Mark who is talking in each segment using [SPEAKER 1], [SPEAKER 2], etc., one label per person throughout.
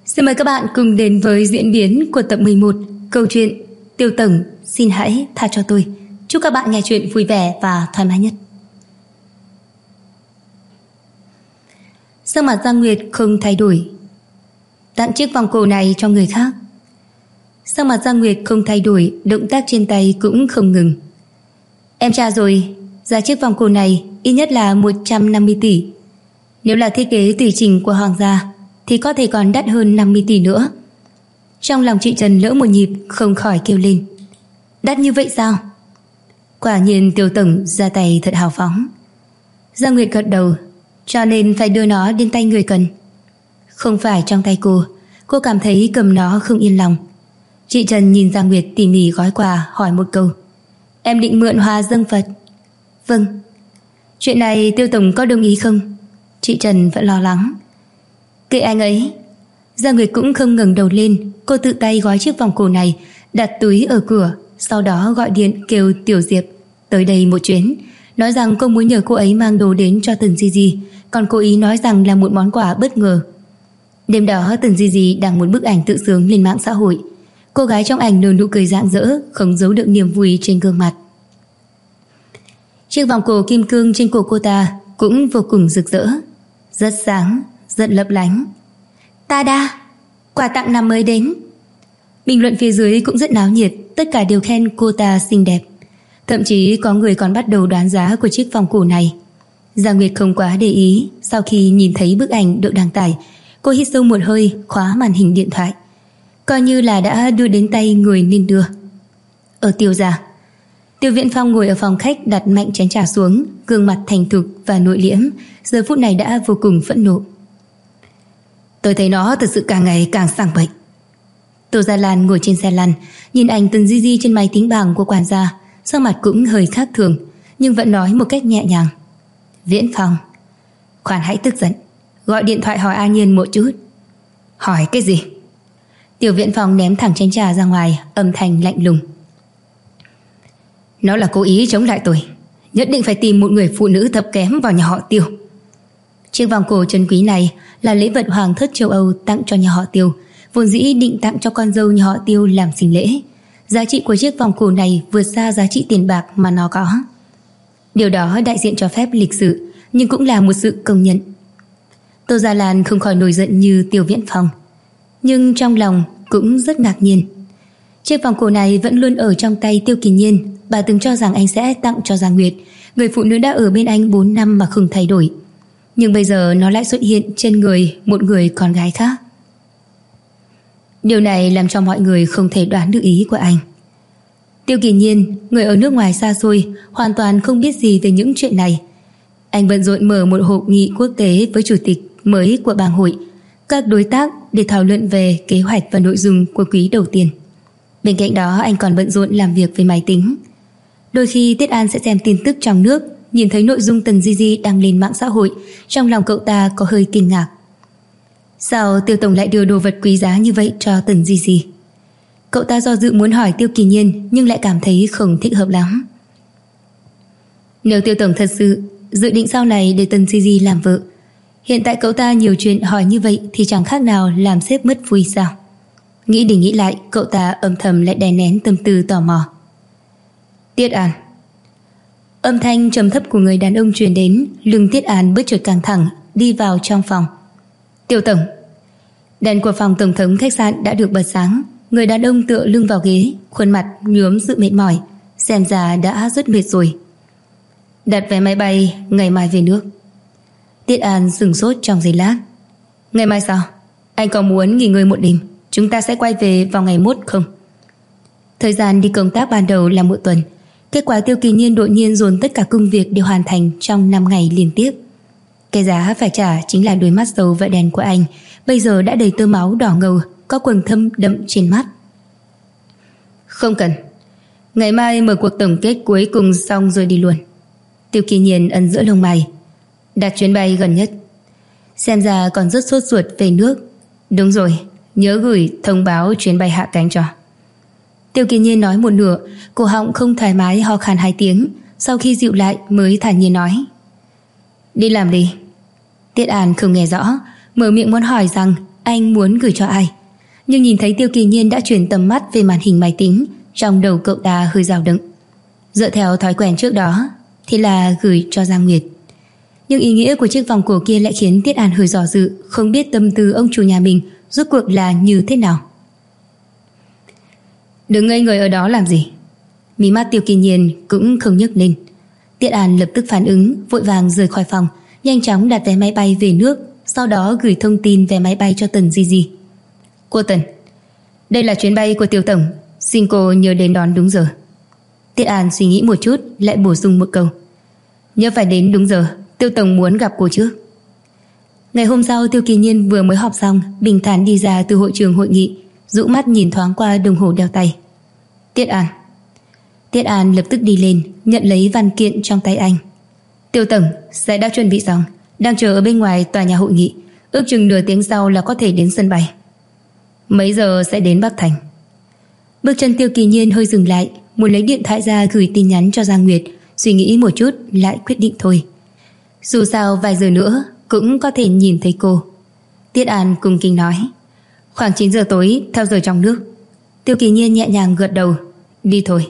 [SPEAKER 1] Xin mời các bạn cùng đến với diễn biến của tập 11 câu chuyện Tiêu Tổng xin hãy tha cho tôi. Chúc các bạn nghe chuyện vui vẻ và thoải mái nhất. Sắc mặt Giang Nguyệt không thay đổi. Tặng chiếc vòng cổ này cho người khác. Sắc mặt Giang Nguyệt không thay đổi, động tác trên tay cũng không ngừng. Em tra rồi, giá chiếc vòng cổ này ít nhất là 150 tỷ. Nếu là thiết kế tùy chỉnh của Hoàng gia thì có thể còn đắt hơn 50 tỷ nữa. Trong lòng chị Trần lỡ một nhịp, không khỏi kêu lên. Đắt như vậy sao? Quả nhiên Tiêu Tổng ra tay thật hào phóng. Giang Nguyệt gật đầu. Cho nên phải đưa nó đến tay người cần. Không phải trong tay cô cảm thấy cầm nó không yên lòng. Chị Trần nhìn Giang Nguyệt tỉ mỉ gói quà, hỏi một câu. Em định mượn hoa dâng Phật? Vâng. Chuyện này Tiêu Tổng có đồng ý không? Chị Trần vẫn lo lắng. Kệ anh ấy. Giang Nguyệt cũng không ngẩng đầu lên. Cô tự tay gói chiếc vòng cổ này, đặt túi ở cửa, sau đó gọi điện kêu Tiểu Diệp tới đây một chuyến, nói rằng cô muốn nhờ cô ấy mang đồ đến cho Tần Di Di, còn cô ý nói rằng là một món quà bất ngờ. Đêm đó Tần Di Di đăng một bức ảnh tự sướng lên mạng xã hội. Cô gái trong ảnh nở nụ cười rạng rỡ, không giấu được niềm vui trên gương mặt. Chiếc vòng cổ kim cương trên cổ cô ta cũng vô cùng rực rỡ, rất sáng, rất lấp lánh. Ta-da! Quà tặng năm mới đến. Bình luận phía dưới cũng rất náo nhiệt, tất cả đều khen cô ta xinh đẹp. Thậm chí có người còn bắt đầu đoán giá của chiếc vòng cổ này. Giang Nguyệt không quá để ý. Sau khi nhìn thấy bức ảnh được đăng tải, cô hít sâu một hơi, khóa màn hình điện thoại, coi như là đã đưa đến tay người nên đưa. Ở Tiêu gia, Tiêu Viễn Phong ngồi ở phòng khách, đặt mạnh chén trà xuống, gương mặt thành thục và nội liễm, giờ phút này đã vô cùng phẫn nộ. Tôi thấy nó thật sự càng ngày càng sang bệnh. Tô Gia Lan ngồi trên xe lăn, nhìn ảnh Tần Di Di trên máy tính bảng của quản gia, sắc mặt cũng hơi khác thường, nhưng vẫn nói một cách nhẹ nhàng. Viễn Phong, khoan hãy tức giận, gọi điện thoại hỏi A Nhiên một chút. Hỏi cái gì? Tiểu Viễn Phong ném thẳng chén trà ra ngoài, âm thanh lạnh lùng. Nó là cố ý chống lại tôi, nhất định phải tìm một người phụ nữ thấp kém vào nhà họ Tiêu. Chiếc vòng cổ trân quý này là lễ vật hoàng thất châu Âu tặng cho nhà họ Tiêu, vốn dĩ định tặng cho con dâu nhà họ Tiêu làm sinh lễ. Giá trị của chiếc vòng cổ này vượt xa giá trị tiền bạc mà nó có. Điều đó đại diện cho phép lịch sự, nhưng cũng là một sự công nhận. Tô Gia Lan không khỏi nổi giận như Tiêu Viễn Phong, nhưng trong lòng cũng rất ngạc nhiên. Chiếc vòng cổ này vẫn luôn ở trong tay Tiêu Kỳ Nhiên. Bà từng cho rằng anh sẽ tặng cho Giang Nguyệt, người phụ nữ đã ở bên anh 4 năm mà không thay đổi. Nhưng bây giờ nó lại xuất hiện trên người một người con gái khác. Điều này làm cho mọi người không thể đoán được ý của anh. Tiêu Kỳ Nhiên, người ở nước ngoài xa xôi, hoàn toàn không biết gì về những chuyện này. Anh bận rộn mở một hội nghị quốc tế với chủ tịch mới của bang hội, các đối tác để thảo luận về kế hoạch và nội dung của quý đầu tiên. Bên cạnh đó anh còn bận rộn làm việc với máy tính. Đôi khi Tiết An sẽ xem tin tức trong nước, nhìn thấy nội dung Tần Di Di đăng lên mạng xã hội, trong lòng cậu ta có hơi kinh ngạc. Sao Tiêu Tổng lại đưa đồ vật quý giá như vậy cho Tần Di Di? Cậu ta do dự muốn hỏi Tiêu Kỳ Nhiên, nhưng lại cảm thấy không thích hợp lắm. Nếu Tiêu Tổng thật sự dự định sau này để Tần Di Di làm vợ, hiện tại cậu ta nhiều chuyện hỏi như vậy thì chẳng khác nào làm sếp mất vui sao? Nghĩ đi nghĩ lại, cậu ta âm thầm lại đè nén tâm tư tò mò. Tiết An. Âm thanh trầm thấp của người đàn ông truyền đến, lưng Tiết An bất chợt căng thẳng, đi vào trong phòng. Tiêu Tổng. Đèn của phòng tổng thống khách sạn đã được bật sáng. Người đàn ông tựa lưng vào ghế, khuôn mặt nhuốm sự mệt mỏi, xem ra đã rất mệt rồi. Đặt vé máy bay ngày mai về nước. Tiết An sửng sốt trong giây lát. Ngày mai sao? Anh có muốn nghỉ ngơi một đêm? Chúng ta sẽ quay về vào ngày mốt không? Thời gian đi công tác ban đầu là một tuần. Kết quả Tiêu Kỳ Nhiên đột nhiên dồn tất cả công việc đều hoàn thành trong 5 ngày liên tiếp. Cái giá phải trả chính là đôi mắt dầu và đèn của anh bây giờ đã đầy tơ máu đỏ ngầu, có quầng thâm đậm trên mắt. Không cần, ngày mai mở cuộc tổng kết cuối cùng xong rồi đi luôn. Tiêu Kỳ Nhiên ấn giữa lông mày. Đặt chuyến bay gần nhất. Xem ra còn rất sốt ruột về nước. Đúng rồi, nhớ gửi thông báo chuyến bay hạ cánh cho. Tiêu Kỳ Nhiên nói một nửa, cổ họng không thoải mái ho khan 2 tiếng, sau khi dịu lại mới thản nhiên nói. Đi làm đi. Tiết An không nghe rõ, mở miệng muốn hỏi rằng anh muốn gửi cho ai. Nhưng nhìn thấy Tiêu Kỳ Nhiên đã chuyển tầm mắt về màn hình máy tính, trong đầu cậu ta hơi dao động. Dựa theo thói quen trước đó thì là gửi cho Giang Nguyệt. Nhưng ý nghĩa của chiếc vòng cổ kia lại khiến Tiết An hơi do dự, không biết tâm tư ông chủ nhà mình rốt cuộc là như thế nào. Đừng ngây người ở đó làm gì. Mí mắt Tiêu Kỳ Nhiên cũng không nhấc lên. Tiết An lập tức phản ứng, vội vàng rời khỏi phòng, nhanh chóng đặt vé máy bay về nước, sau đó gửi thông tin vé máy bay cho Tần Di Di. Cô Tần, đây là chuyến bay của Tiêu Tổng, xin cô nhớ đến đón đúng giờ. Tiết An suy nghĩ một chút, lại bổ sung một câu. Nhớ phải đến đúng giờ, Tiêu Tổng muốn gặp cô trước. Ngày hôm sau, Tiêu Kỳ Nhiên vừa mới họp xong, bình thản đi ra từ hội trường hội nghị, dụ mắt nhìn thoáng qua đồng hồ đeo tay. Tiết An. Tiết An lập tức đi lên, nhận lấy văn kiện trong tay anh. Tiêu Tổng sẽ đã chuẩn bị xong, đang chờ ở bên ngoài tòa nhà hội nghị, ước chừng nửa tiếng sau là có thể đến sân bay. Mấy giờ sẽ đến Bắc Thành? Bước chân Tiêu Kỳ Nhiên hơi dừng lại, muốn lấy điện thoại ra gửi tin nhắn cho Giang Nguyệt, suy nghĩ một chút lại quyết định thôi. Dù sao vài giờ nữa cũng có thể nhìn thấy cô. Tiết An cung kính nói. Khoảng 9 giờ tối theo giờ trong nước. Tiêu Kỳ Nhiên nhẹ nhàng gật đầu. Đi thôi.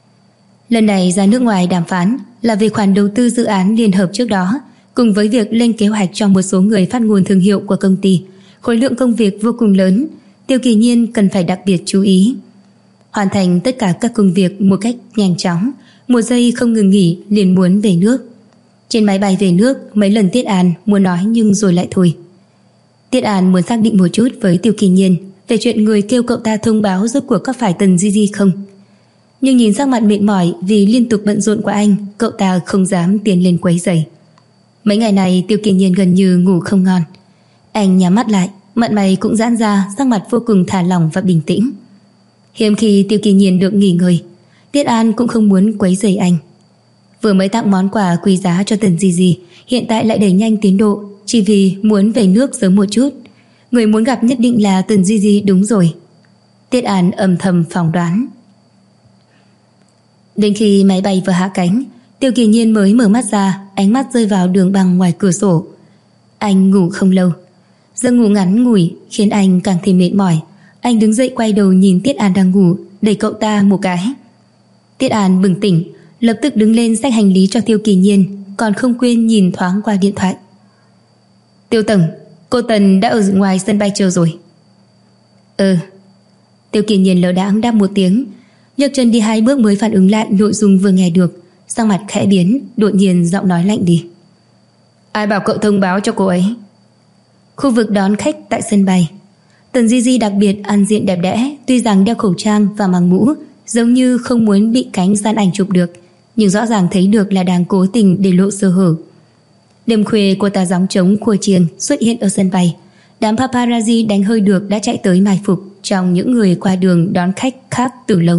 [SPEAKER 1] Lần này ra nước ngoài đàm phán là về khoản đầu tư dự án liên hợp trước đó, cùng với việc lên kế hoạch cho một số người phát ngôn thương hiệu của công ty. Khối lượng công việc vô cùng lớn, Tiêu Kỳ Nhiên cần phải đặc biệt chú ý. Hoàn thành tất cả các công việc một cách nhanh chóng, một giây không ngừng nghỉ liền muốn về nước. Trên máy bay về nước, mấy lần Tiết An muốn nói nhưng rồi lại thôi. Tiết An muốn xác định một chút với Tiêu Kỳ Nhiên về chuyện người kêu cậu ta thông báo rốt cuộc có phải Tần Di Di không. Nhưng nhìn sắc mặt mệt mỏi vì liên tục bận rộn của anh, cậu ta không dám tiến lên quấy rầy. Mấy ngày này Tiêu Kỳ Nhiên gần như ngủ không ngon. Anh nhắm mắt lại, mặt mày cũng giãn ra, sắc mặt vô cùng thả lỏng và bình tĩnh. Hiếm khi Tiêu Kỳ Nhiên được nghỉ ngơi, Tiết An cũng không muốn quấy rầy anh. Vừa mới tặng món quà quý giá cho Tần Di Di, hiện tại lại đẩy nhanh tiến độ, chỉ vì muốn về nước sớm một chút. Người muốn gặp nhất định là Tần Di Di đúng rồi. Tiết An âm thầm phỏng đoán. Đến khi máy bay vừa hạ cánh, Tiêu Kỳ Nhiên mới mở mắt ra, ánh mắt rơi vào đường băng ngoài cửa sổ. Anh ngủ không lâu, giấc ngủ ngắn ngủi khiến anh càng thêm mệt mỏi. Anh đứng dậy quay đầu nhìn Tiết An đang ngủ, đẩy cậu ta một cái. Tiết An bừng tỉnh, lập tức đứng lên xách hành lý cho Tiêu Kỳ Nhiên, còn không quên nhìn thoáng qua điện thoại. Tiêu Tổng, cô Tần đã ở ngoài sân bay chờ rồi. Tiêu Kỳ Nhiên lờ đãng đáp một tiếng, nhấc chân đi 2 bước mới phản ứng lại nội dung vừa nghe được, sắc mặt khẽ biến, đột nhiên giọng nói lạnh đi. Ai bảo cậu thông báo cho cô ấy? Khu vực đón khách tại sân bay, Tần Di Di đặc biệt ăn diện đẹp đẽ, tuy rằng đeo khẩu trang và mang mũ, giống như không muốn bị cánh gian ảnh chụp được, nhưng rõ ràng thấy được là đang cố tình để lộ sơ hở. Đêm khuya cô ta gióng trống khua chiêng xuất hiện ở sân bay. Đám paparazzi đánh hơi được đã chạy tới mai phục trong những người qua đường đón khách khác từ lâu.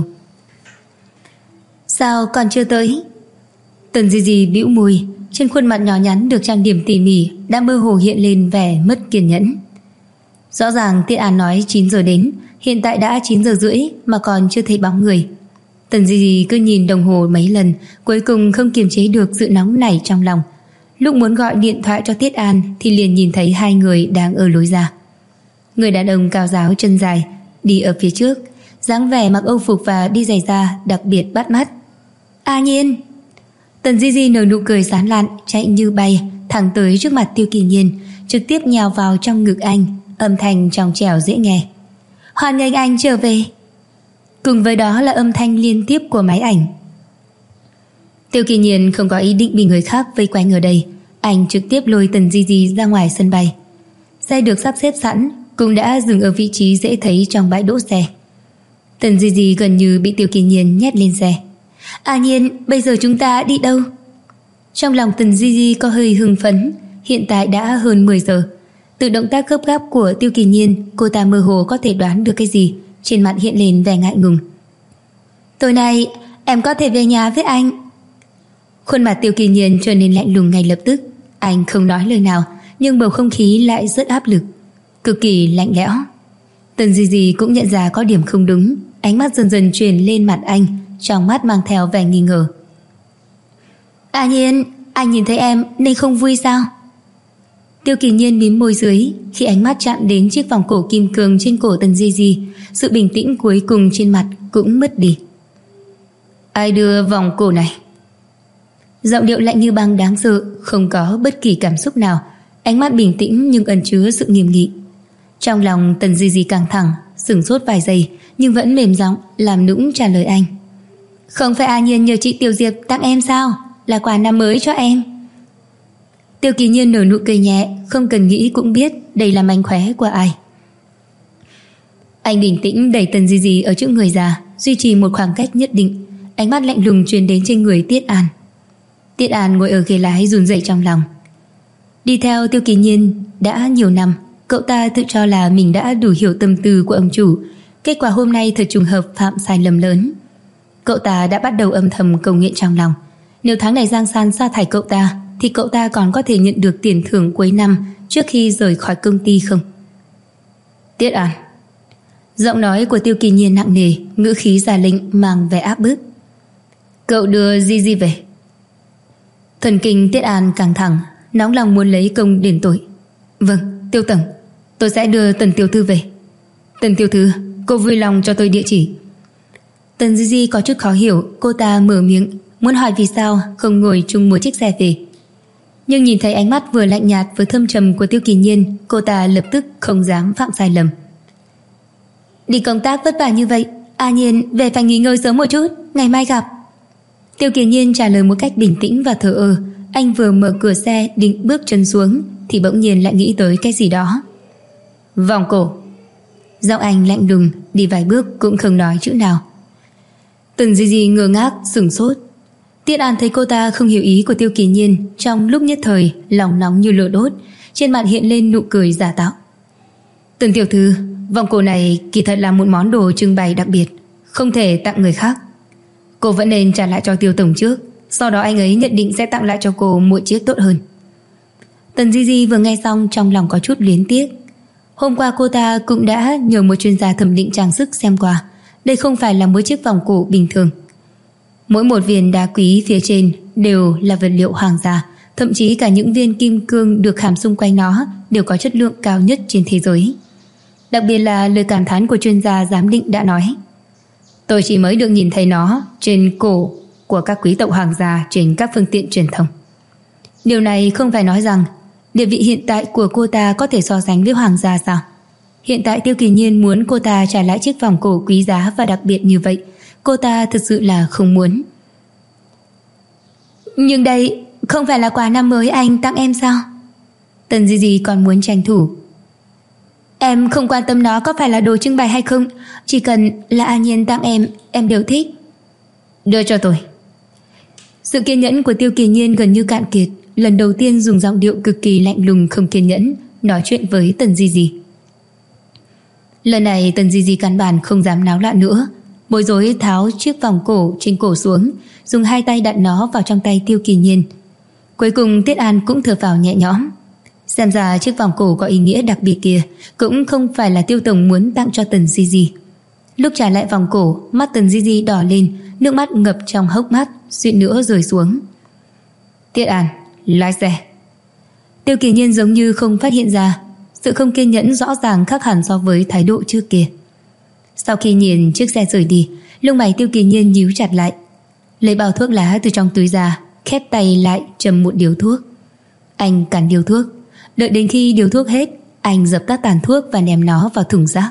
[SPEAKER 1] Sao còn chưa tới? Tần Di Di bĩu môi, trên khuôn mặt nhỏ nhắn được trang điểm tỉ mỉ đã mơ hồ hiện lên vẻ mất kiên nhẫn. Rõ ràng Tiết An nói 9 giờ đến, hiện tại đã 9 giờ rưỡi mà còn chưa thấy bóng người. Tần Di Di cứ nhìn đồng hồ mấy lần, cuối cùng không kiềm chế được sự nóng nảy trong lòng. Lúc muốn gọi điện thoại cho Tiết An thì liền nhìn thấy 2 người đang ở lối ra. Người đàn ông cao ráo chân dài đi ở phía trước, dáng vẻ mặc âu phục và đi giày da đặc biệt bắt mắt. A Nhiên! Tần Di Di nở nụ cười sán lạn, chạy như bay thẳng tới trước mặt Tiêu Kỳ Nhiên, trực tiếp nhào vào trong ngực anh, âm thanh trong trẻo dễ nghe. Hoan nghênh anh trở về. Cùng với đó là âm thanh liên tiếp của máy ảnh. Tiêu Kỳ Nhiên không có ý định bị người khác vây quanh ở đây, anh trực tiếp lôi Tần Di Di ra ngoài sân bay. Xe được sắp xếp sẵn, cũng đã dừng ở vị trí dễ thấy trong bãi đỗ xe. Tần Di Di gần như bị Tiêu Kỳ Nhiên nhét lên xe. A Nhiên, bây giờ chúng ta đi đâu? Trong lòng Tần Di Di có hơi hưng phấn. Hiện tại đã hơn 10 giờ. Từ động tác gấp gáp của Tiêu Kỳ Nhiên, cô ta mơ hồ có thể đoán được cái gì, trên mặt hiện lên vẻ ngại ngùng. Tối nay em có thể về nhà với anh. Khuôn mặt Tiêu Kỳ Nhiên trở nên lạnh lùng ngay lập tức. Anh không nói lời nào, nhưng bầu không khí lại rất áp lực, cực kỳ lạnh lẽo. Tần Di Di cũng nhận ra có điểm không đúng, ánh mắt dần dần chuyển lên mặt anh, trong mắt mang theo vẻ nghi ngờ. A Nhiên, anh nhìn thấy em nên không vui sao? Tiêu Kỳ Nhiên mím môi dưới, khi ánh mắt chạm đến chiếc vòng cổ kim cương trên cổ Tần Di Di, sự bình tĩnh cuối cùng trên mặt cũng mất đi. Ai đưa vòng cổ này? Giọng điệu lạnh như băng đáng sợ, không có bất kỳ cảm xúc nào, ánh mắt bình tĩnh nhưng ẩn chứa sự nghiêm nghị. Trong lòng Tần Di Di căng thẳng, sửng sốt vài giây nhưng vẫn mềm giọng làm nũng trả lời anh. Không phải A Nhiên nhờ chị Tiểu Diệp tặng em sao? Là quà năm mới cho em. Tiêu Kỳ Nhiên nở nụ cười nhẹ, không cần nghĩ cũng biết đây là mánh khóe của ai. Anh bình tĩnh đẩy Tần Di Di ở trước người già, duy trì một khoảng cách nhất định, ánh mắt lạnh lùng truyền đến trên người Tiết An. Tiết An ngồi ở ghế lái run rẩy trong lòng. Đi theo Tiêu Kỳ Nhiên đã nhiều năm, cậu ta tự cho là mình đã đủ hiểu tâm tư của ông chủ. Kết quả hôm nay thật trùng hợp phạm sai lầm lớn. Cậu ta đã bắt đầu âm thầm cầu nguyện trong lòng, nếu tháng này Giang San sa thải cậu ta thì cậu ta còn có thể nhận được tiền thưởng cuối năm trước khi rời khỏi công ty không. Tiết An. Giọng nói của Tiêu Kỳ Nhiên nặng nề, ngữ khí ra lệnh mang vẻ áp bức. Cậu đưa Di Di về. Thần kinh Tiết An căng thẳng, nóng lòng muốn lấy công đền tội. Vâng, Tiêu tổng, tôi sẽ đưa Tần tiểu thư về. Tần tiểu thư, cô vui lòng cho tôi địa chỉ. Tần Di Di có chút khó hiểu, cô ta mở miệng muốn hỏi vì sao không ngồi chung một chiếc xe về. Nhưng nhìn thấy ánh mắt vừa lạnh nhạt vừa thâm trầm của Tiêu Kỳ Nhiên, cô ta lập tức không dám phạm sai lầm. Đi công tác vất vả như vậy, A Nhiên về phải nghỉ ngơi sớm một chút, ngày mai gặp. Tiêu Kỳ Nhiên trả lời một cách bình tĩnh và thờ ơ. Anh vừa mở cửa xe định bước chân xuống thì bỗng nhiên lại nghĩ tới cái gì đó. Vòng cổ. Giọng anh lạnh lùng, đi vài bước cũng không nói chữ nào. Tần Di Di ngơ ngác sửng sốt. Tiết An thấy cô ta không hiểu ý của Tiêu Kỳ Nhiên, trong lúc nhất thời lòng nóng như lửa đốt, trên mặt hiện lên nụ cười giả tạo. Tần tiểu thư, vòng cổ này kỳ thật là một món đồ trưng bày đặc biệt, không thể tặng người khác. Cô vẫn nên trả lại cho Tiêu tổng trước, sau đó anh ấy nhận định sẽ tặng lại cho cô một chiếc tốt hơn. Tần Di Di vừa nghe xong trong lòng có chút luyến tiếc. Hôm qua cô ta cũng đã nhờ một chuyên gia thẩm định trang sức xem qua, đây không phải là một chiếc vòng cổ bình thường. Mỗi một viên đá quý phía trên đều là vật liệu hoàng gia, thậm chí cả những viên kim cương được khảm xung quanh nó đều có chất lượng cao nhất trên thế giới. Đặc biệt là lời cảm thán của chuyên gia giám định đã nói, tôi chỉ mới được nhìn thấy nó trên cổ của các quý tộc hoàng gia trên các phương tiện truyền thông. Điều này không phải nói rằng địa vị hiện tại của cô ta có thể so sánh với hoàng gia sao? Hiện tại Tiêu Kỳ Nhiên muốn cô ta trả lại chiếc vòng cổ quý giá và đặc biệt như vậy, cô ta thực sự là không muốn. Nhưng đây không phải là quà năm mới anh tặng em sao? Tần Di Di còn muốn tranh thủ. Em không quan tâm nó có phải là đồ trưng bày hay không, chỉ cần là A Nhiên tặng em đều thích. Đưa cho tôi. Sự kiên nhẫn của Tiêu Kỳ Nhiên gần như cạn kiệt, lần đầu tiên dùng giọng điệu cực kỳ lạnh lùng không kiên nhẫn nói chuyện với Tần Di Di. Lần này Tần Di Di căn bản không dám náo loạn nữa, bối rối tháo chiếc vòng cổ trên cổ xuống, dùng hai tay đặt nó vào trong tay Tiêu Kỳ Nhiên. Cuối cùng Tiết An cũng thở phào nhẹ nhõm. Xem ra chiếc vòng cổ có ý nghĩa đặc biệt kia cũng không phải là Tiêu tổng muốn tặng cho Tần Di Di. Lúc trả lại vòng cổ, mắt Tần Di Di đỏ lên, nước mắt ngập trong hốc mắt, suýt nữa rơi xuống. Tiết An, lái xe. Tiêu Kỳ Nhiên giống như không phát hiện ra, sự không kiên nhẫn rõ ràng khác hẳn so với thái độ trước kia. Sau khi nhìn chiếc xe rời đi, lông mày Tiêu Kỳ Nhiên nhíu chặt lại, lấy bao thuốc lá từ trong túi ra, khép tay lại châm một điếu thuốc. Anh cắn điếu thuốc, đợi đến khi điếu thuốc hết, anh dập tắt tàn thuốc và ném nó vào thùng rác.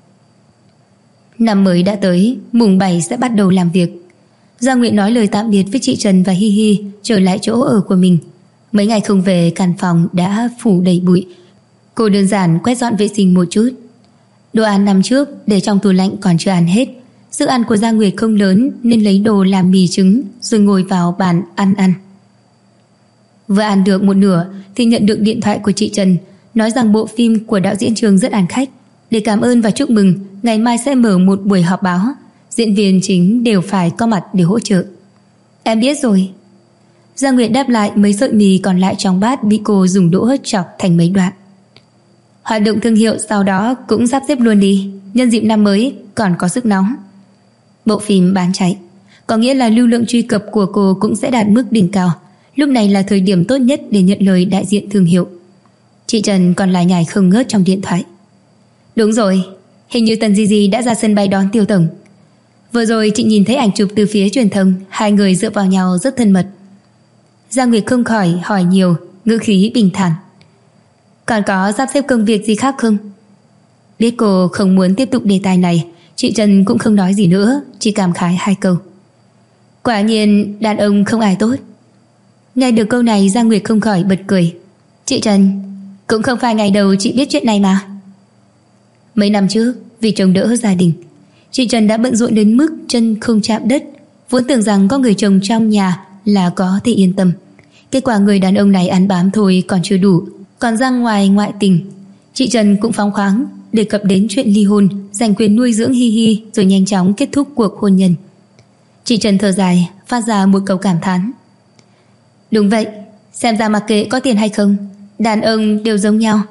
[SPEAKER 1] Năm mới đã tới, mùng 7 sẽ bắt đầu làm việc. Giang Nguyệt nói lời tạm biệt với chị Trần và Hi Hi, trở lại chỗ ở của mình. Mấy ngày không về, căn phòng đã phủ đầy bụi. Cô đơn giản quét dọn vệ sinh một chút. Đồ ăn năm trước để trong tủ lạnh còn chưa ăn hết. Sức ăn của Giang Nguyệt không lớn nên lấy đồ làm mì trứng rồi ngồi vào bàn ăn. Vừa ăn được một nửa thì nhận được điện thoại của chị Trần, nói rằng bộ phim của đạo diễn Trường rất ăn khách. Để cảm ơn và chúc mừng, ngày mai sẽ mở một buổi họp báo, diễn viên chính đều phải có mặt để hỗ trợ. Em biết rồi. Giang Nguyệt đáp lại, mấy sợi mì còn lại trong bát bị cô dùng đũa chọc thành mấy đoạn. Hoạt động thương hiệu sau đó cũng sắp xếp luôn đi, nhân dịp năm mới còn có sức nóng. Bộ phim bán chạy, có nghĩa là lưu lượng truy cập của cô cũng sẽ đạt mức đỉnh cao. Lúc này là thời điểm tốt nhất để nhận lời đại diện thương hiệu. Chị Trần còn lải nhải không ngớt trong điện thoại. Đúng rồi, hình như Tần Di Di đã ra sân bay đón Tiêu tổng. Vừa rồi chị nhìn thấy ảnh chụp từ phía truyền thông, hai người dựa vào nhau rất thân mật. Giang Nguyệt không khỏi hỏi nhiều, ngữ khí bình thản. Còn có sắp xếp công việc gì khác không? Biết cô không muốn tiếp tục đề tài này, chị Trần cũng không nói gì nữa, chỉ cảm khái hai câu. Quả nhiên đàn ông không ai tốt. Nghe được câu này, Giang Nguyệt không khỏi bật cười. Chị Trần, cũng không phải ngày đầu chị biết chuyện này mà. Mấy năm trước, vì trông đỡ gia đình, chị Trần đã bận rộn đến mức chân không chạm đất. Vốn tưởng rằng có người chồng trong nhà là có thể yên tâm. Kết quả người đàn ông này ăn bám thôi còn chưa đủ, còn ra ngoài ngoại tình. Chị Trần cũng phóng khoáng đề cập đến chuyện ly hôn, giành quyền nuôi dưỡng Hi Hi, rồi nhanh chóng kết thúc cuộc hôn nhân. Chị Trần thở dài, phát ra một câu cảm thán. Đúng vậy, xem ra mặc kệ có tiền hay không, đàn ông đều giống nhau.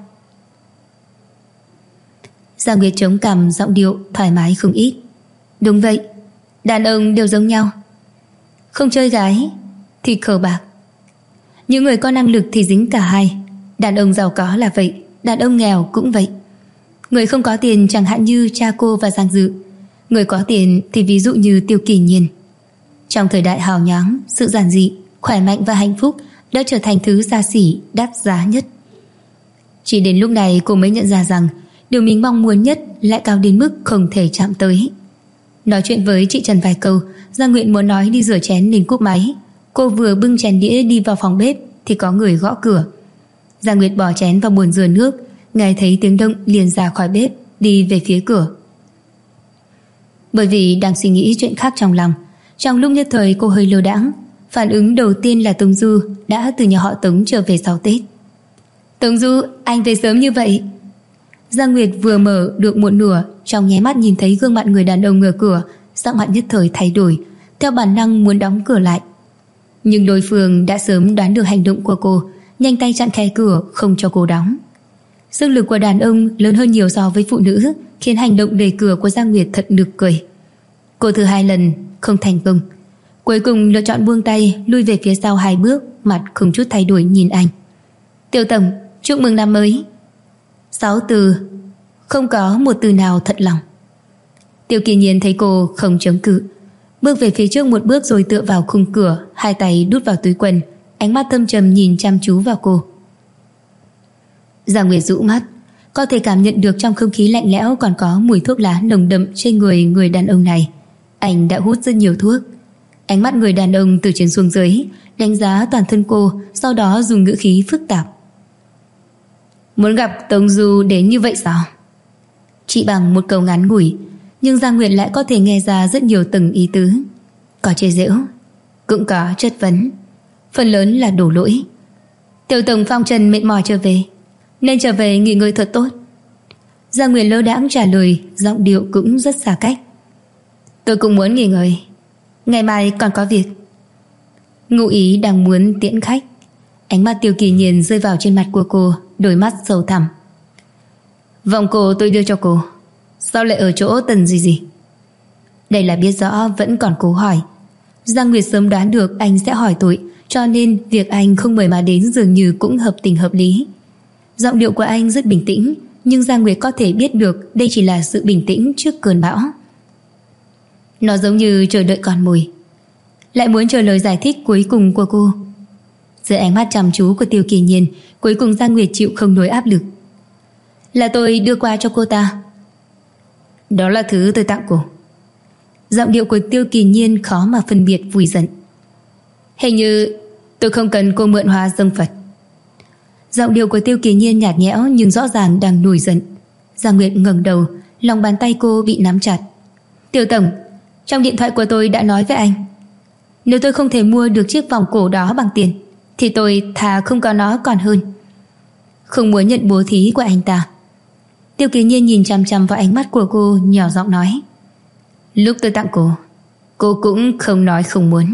[SPEAKER 1] Giang Nguyệt chống cằm, giọng điệu thoải mái không ít. Đúng vậy, đàn ông đều giống nhau. Không chơi gái thì cờ bạc. Những người có năng lực thì dính cả hai. Đàn ông giàu có là vậy, đàn ông nghèo cũng vậy. Người không có tiền chẳng hạn như cha cô và Giang Dự, người có tiền thì ví dụ như Tiêu Kỳ Nhiên. Trong thời đại hào nhoáng, sự giản dị, khỏe mạnh và hạnh phúc đã trở thành thứ xa xỉ, đắt giá nhất. Chỉ đến lúc này cô mới nhận ra rằng điều mình mong muốn nhất lại cao đến mức không thể chạm tới. Nói chuyện với chị Trần vài câu, Giang Nguyện muốn nói đi rửa chén nên cúp máy. Cô vừa bưng chén đĩa đi vào phòng bếp thì có người gõ cửa. Giang Nguyệt bỏ chén vào bồn rửa nước, nghe thấy tiếng động liền ra khỏi bếp đi về phía cửa. Bởi vì đang suy nghĩ chuyện khác trong lòng, trong lúc nhất thời cô hơi lơ đãng. Phản ứng đầu tiên là Tống Du đã từ nhà họ Tống trở về sau Tết. Tống Du, anh về sớm như vậy? Giang Nguyệt vừa mở được một nửa, trong nháy mắt nhìn thấy gương mặt người đàn ông ở cửa, sắc mặt nhất thời thay đổi, theo bản năng muốn đóng cửa lại. Nhưng đối phương đã sớm đoán được hành động của cô, nhanh tay chặn khe cửa không cho cô đóng. Sức lực của đàn ông lớn hơn nhiều so với phụ nữ, khiến hành động đẩy cửa của Giang Nguyệt thật nực cười. Cô thử 2 lần không thành công, cuối cùng lựa chọn buông tay, lui về phía sau 2 bước, mặt không chút thay đổi nhìn anh. Tiêu tổng, chúc mừng năm mới. 6 từ, không có một từ nào thật lòng. Tiêu Kỳ Nhiên thấy cô không chống cự, bước về phía trước một bước rồi tựa vào khung cửa, hai tay đút vào túi quần, ánh mắt thâm trầm nhìn chăm chú vào cô. Giang Nguyệt rũ mắt, có thể cảm nhận được trong không khí lạnh lẽo còn có mùi thuốc lá nồng đậm trên người đàn ông này. Anh đã hút rất nhiều thuốc. Ánh mắt người đàn ông từ trên xuống dưới đánh giá toàn thân cô, sau đó dùng ngữ khí phức tạp. Muốn gặp Tống Du đến như vậy sao? Chỉ bằng một câu ngắn ngủi, nhưng Giang Nguyệt lại có thể nghe ra rất nhiều tầng ý tứ. Có chế giễu, cũng có chất vấn, phần lớn là đổ lỗi. Tiểu tổng phong trần mệt mỏi trở về, nên trở về nghỉ ngơi thật tốt. Giang Nguyệt lơ đãng trả lời, giọng điệu cũng rất xa cách. Tôi cũng muốn nghỉ ngơi, ngày mai còn có việc. Ngụ ý đang muốn tiễn khách. Ánh mắt Tiêu Kỳ Nhiên rơi vào trên mặt của cô, đôi mắt sâu thẳm. Vòng cổ tôi đưa cho cô, sao lại ở chỗ Tần gì gì? Đây là biết rõ vẫn còn cố hỏi. Giang Nguyệt sớm đoán được anh sẽ hỏi tội, cho nên việc anh không mời mà đến dường như cũng hợp tình hợp lý. Giọng điệu của anh rất bình tĩnh, nhưng Giang Nguyệt có thể biết được đây chỉ là sự bình tĩnh trước cơn bão. Nó giống như chờ đợi con mồi, lại muốn chờ lời giải thích cuối cùng của cô. Dưới ánh mắt chăm chú của Tiêu Kỳ Nhiên, cuối cùng Giang Nguyệt chịu không nổi áp lực. Là tôi đưa qua cho cô ta. Đó là thứ tôi tặng cô. Giọng điệu của Tiêu Kỳ Nhiên khó mà phân biệt vui giận. Hình như tôi không cần cô mượn hoa dâng Phật. Giọng điệu của Tiêu Kỳ Nhiên nhạt nhẽo nhưng rõ ràng đang nổi giận. Giang Nguyệt ngẩng đầu, lòng bàn tay cô bị nắm chặt. Tiêu tổng, trong điện thoại của tôi đã nói với anh, nếu tôi không thể mua được chiếc vòng cổ đó bằng tiền thì tôi thà không có nó còn hơn. Không muốn nhận bố thí của anh ta. Tiêu Kỳ Nhiên nhìn chằm chằm vào ánh mắt của cô, nhỏ giọng nói. Lúc tôi tặng cô cũng không nói không muốn.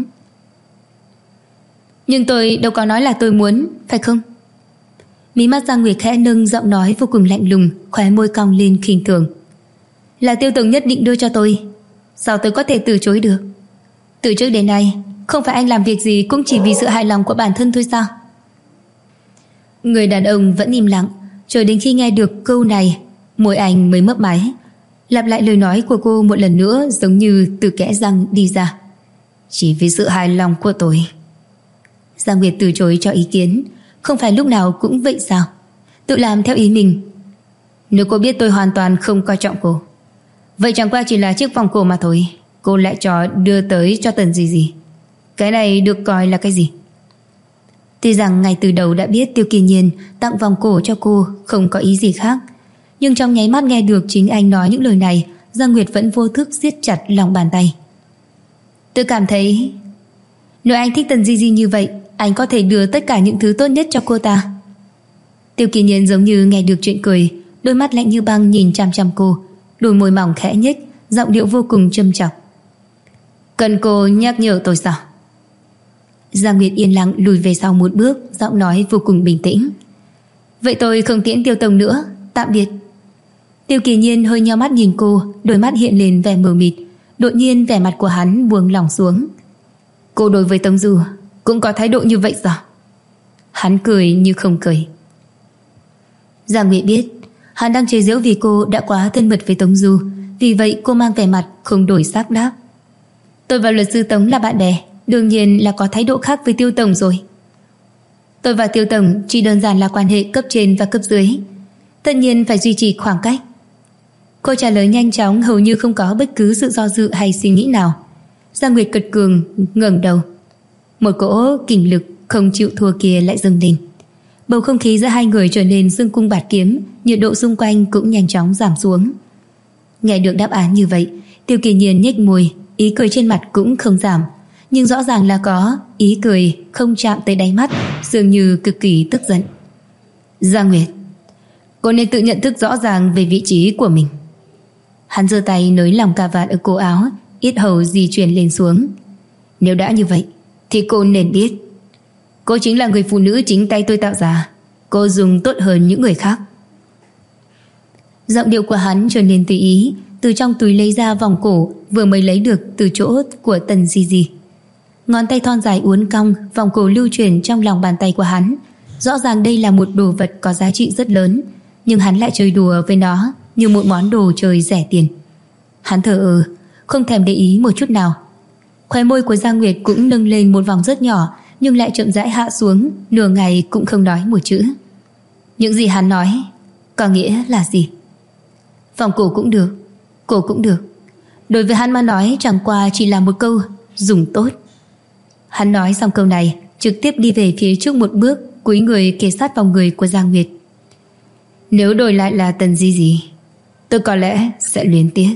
[SPEAKER 1] Nhưng tôi đâu có nói là tôi muốn, phải không? Mí mắt Giang Nguyệt khẽ nâng, giọng nói vô cùng lạnh lùng, khóe môi cong lên khinh thường. Là Tiêu tổng nhất định đưa cho tôi, sao tôi có thể từ chối được? Từ trước đến nay không phải anh làm việc gì cũng chỉ vì sự hài lòng của bản thân thôi sao? Người đàn ông vẫn im lặng, cho đến khi nghe được câu này, môi anh mới mấp máy, lặp lại lời nói của cô một lần nữa, giống như từ kẽ răng đi ra. Chỉ vì sự hài lòng của tôi. Giang Nguyệt từ chối cho ý kiến. Không phải lúc nào cũng vậy sao? Tự làm theo ý mình. Nếu cô biết tôi hoàn toàn không coi trọng cô, vậy chẳng qua chỉ là chiếc vòng cổ mà thôi, cô lại cho đưa tới cho Tần Di Di. Cái này được coi là cái gì? Tuy rằng ngay từ đầu đã biết Tiêu Kỳ Nhiên tặng vòng cổ cho cô không có ý gì khác, nhưng trong nháy mắt nghe được chính anh nói những lời này, Giang Nguyệt vẫn vô thức siết chặt lòng bàn tay. Tôi cảm thấy nếu anh thích Tần Di Di như vậy, anh có thể đưa tất cả những thứ tốt nhất cho cô ta. Tiêu Kỳ Nhiên giống như nghe được chuyện cười, đôi mắt lạnh như băng nhìn chăm chăm cô, đôi môi mỏng khẽ nhếch, giọng điệu vô cùng châm chọc. Cần cô nhắc nhở tôi sao? Giang Nguyệt yên lặng lùi về sau một bước, giọng nói vô cùng bình tĩnh. Vậy tôi không tiễn Tiêu tổng nữa, tạm biệt. Tiêu Kỳ Nhiên hơi nheo mắt nhìn cô, đôi mắt hiện lên vẻ mờ mịt. Đột nhiên vẻ mặt của hắn buông lỏng xuống. Cô đối với Tống Du cũng có thái độ như vậy sao? Hắn cười như không cười. Giang Nguyệt biết hắn đang chế giễu vì cô đã quá thân mật với Tống Du, vì vậy cô mang vẻ mặt không đổi sắc đáp. Tôi và luật sư Tống là bạn bè, đương nhiên là có thái độ khác với Tiêu tổng rồi. Tôi và Tiêu tổng chỉ đơn giản là quan hệ cấp trên và cấp dưới, tất nhiên phải duy trì khoảng cách. Cô trả lời nhanh chóng, hầu như không có bất cứ sự do dự hay suy nghĩ nào. Giang Nguyệt cật cường ngẩng đầu. Một cỗ kình lực không chịu thua kia lại dâng lên. Bầu không khí giữa hai người trở nên dương cung bạt kiếm, nhiệt độ xung quanh cũng nhanh chóng giảm xuống. Nghe được đáp án như vậy, Tiêu Kỳ Nhiên nhếch môi, ý cười trên mặt cũng không giảm, nhưng rõ ràng là có ý cười không chạm tới đáy mắt, dường như cực kỳ tức giận. Giang Nguyệt, cô nên tự nhận thức rõ ràng về vị trí của mình. Hắn giơ tay nới lòng cà vạt ở cổ áo, yết hầu di chuyển lên xuống. Nếu đã như vậy thì cô nên biết, cô chính là người phụ nữ chính tay tôi tạo ra. Cô dùng tốt hơn những người khác. Giọng điệu của hắn trở nên tùy ý, từ trong túi lấy ra vòng cổ vừa mới lấy được từ chỗ của Tần Di Di. Ngón tay thon dài uốn cong, vòng cổ lưu chuyển trong lòng bàn tay của hắn. Rõ ràng đây là một đồ vật có giá trị rất lớn, nhưng hắn lại chơi đùa với nó như một món đồ chơi rẻ tiền. Hắn thờ ơ, không thèm để ý một chút nào. Khóe môi của Giang Nguyệt cũng nâng lên một vòng rất nhỏ, nhưng lại chậm rãi hạ xuống, nửa ngày cũng không nói một chữ. Những gì hắn nói có nghĩa là gì? Vòng cổ cũng được, cổ cũng được. Đối với hắn mà nói chẳng qua chỉ là một câu dùng tốt. Hắn nói xong câu này, trực tiếp đi về phía trước một bước, cúi người kề sát vào người của Giang Nguyệt. Nếu đổi lại là Tần Di Di, tôi có lẽ sẽ luyến tiếc,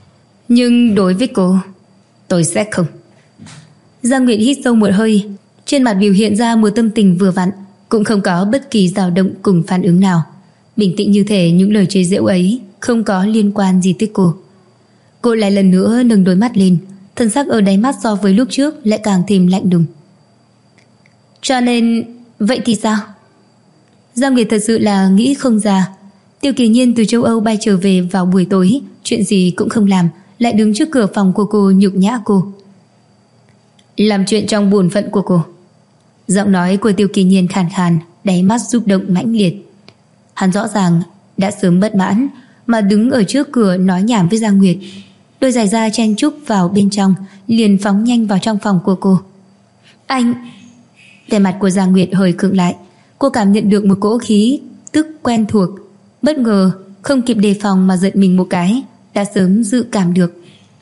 [SPEAKER 1] nhưng đối với cô, tôi sẽ không. Giang Nguyệt hít sâu một hơi, trên mặt biểu hiện ra một tâm tình vừa vặn, cũng không có bất kỳ dao động cùng phản ứng nào, bình tĩnh như thể những lời chế giễu ấy không có liên quan gì tới cô. Cô lại lần nữa nâng đôi mắt lên, thân sắc ở đáy mắt so với lúc trước lại càng thêm lạnh lùng. Cho nên vậy thì sao? Giang Nguyệt thật sự là nghĩ không ra. Tiêu Kỳ Nhiên từ châu Âu bay trở về vào buổi tối, chuyện gì cũng không làm, lại đứng trước cửa phòng của cô nhục nhã cô. Làm chuyện trong bổn phận của cô. Giọng nói của Tiêu Kỳ Nhiên khàn khàn, đáy mắt xúc động mãnh liệt. Hắn rõ ràng đã sớm bất mãn mà đứng ở trước cửa nói nhảm với Giang Nguyệt. Đôi giày da chen chúc vào bên trong, liền phóng nhanh vào trong phòng của cô. Anh... Vẻ mặt của Giang Nguyệt hơi khựng lại. Cô cảm nhận được một cỗ khí tức quen thuộc, bất ngờ, không kịp đề phòng mà giật mình một cái, đã sớm dự cảm được.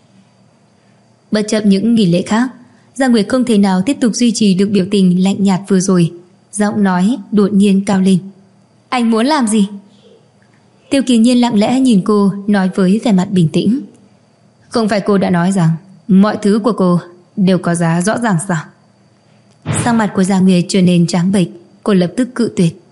[SPEAKER 1] Bất chấp những nghỉ lễ khác, Giang Nguyệt không thể nào tiếp tục duy trì được biểu tình lạnh nhạt vừa rồi. Giọng nói đột nhiên cao lên. Anh muốn làm gì? Tiêu Kỳ Nhiên lặng lẽ nhìn cô, nói với vẻ mặt bình tĩnh. Không phải cô đã nói rằng mọi thứ của cô đều có giá rõ ràng sao? Sắc mặt của Giang Nguyệt trở nên trắng bệch. Cô lập tức cự tuyệt.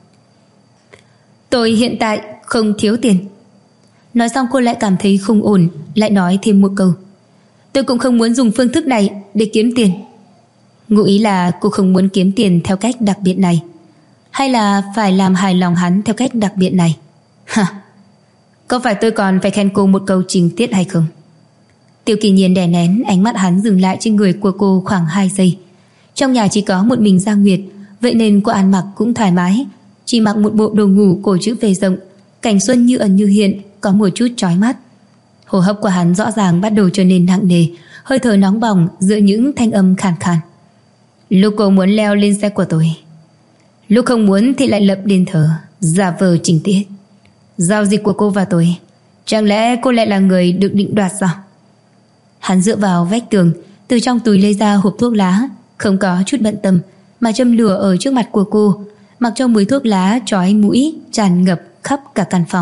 [SPEAKER 1] Tôi hiện tại không thiếu tiền. Nói xong cô lại cảm thấy không ổn, lại nói thêm một câu. Tôi cũng không muốn dùng phương thức này để kiếm tiền. Ngụ ý là cô không muốn kiếm tiền theo cách đặc biệt này, hay là phải làm hài lòng hắn theo cách đặc biệt này? Ha, có phải tôi còn phải khen cô một câu trình tiết hay không? Tiêu Kỳ Nhiên đè nén, ánh mắt hắn dừng lại trên người của cô khoảng 2 giây. Trong nhà chỉ có một mình Giang Nguyệt, vậy nên cô ăn mặc cũng thoải mái, chỉ mặc một bộ đồ ngủ cổ chữ V rộng, cảnh xuân như ẩn như hiện, có một chút chói mắt. Hô hấp của hắn rõ ràng bắt đầu trở nên nặng nề, hơi thở nóng bỏng giữa những thanh âm khàn khàn. Lúc cô muốn leo lên xe của tôi, lúc không muốn thì lại lập đền thờ, giả vờ trình tiết. Giao dịch của cô và tôi, chẳng lẽ cô lại là người được định đoạt sao? Hắn dựa vào vách tường, từ trong túi lấy ra hộp thuốc lá, không có chút bận tâm mà châm lửa ở trước mặt của cô, mặc cho mùi thuốc lá chói mũi tràn ngập khắp cả căn phòng.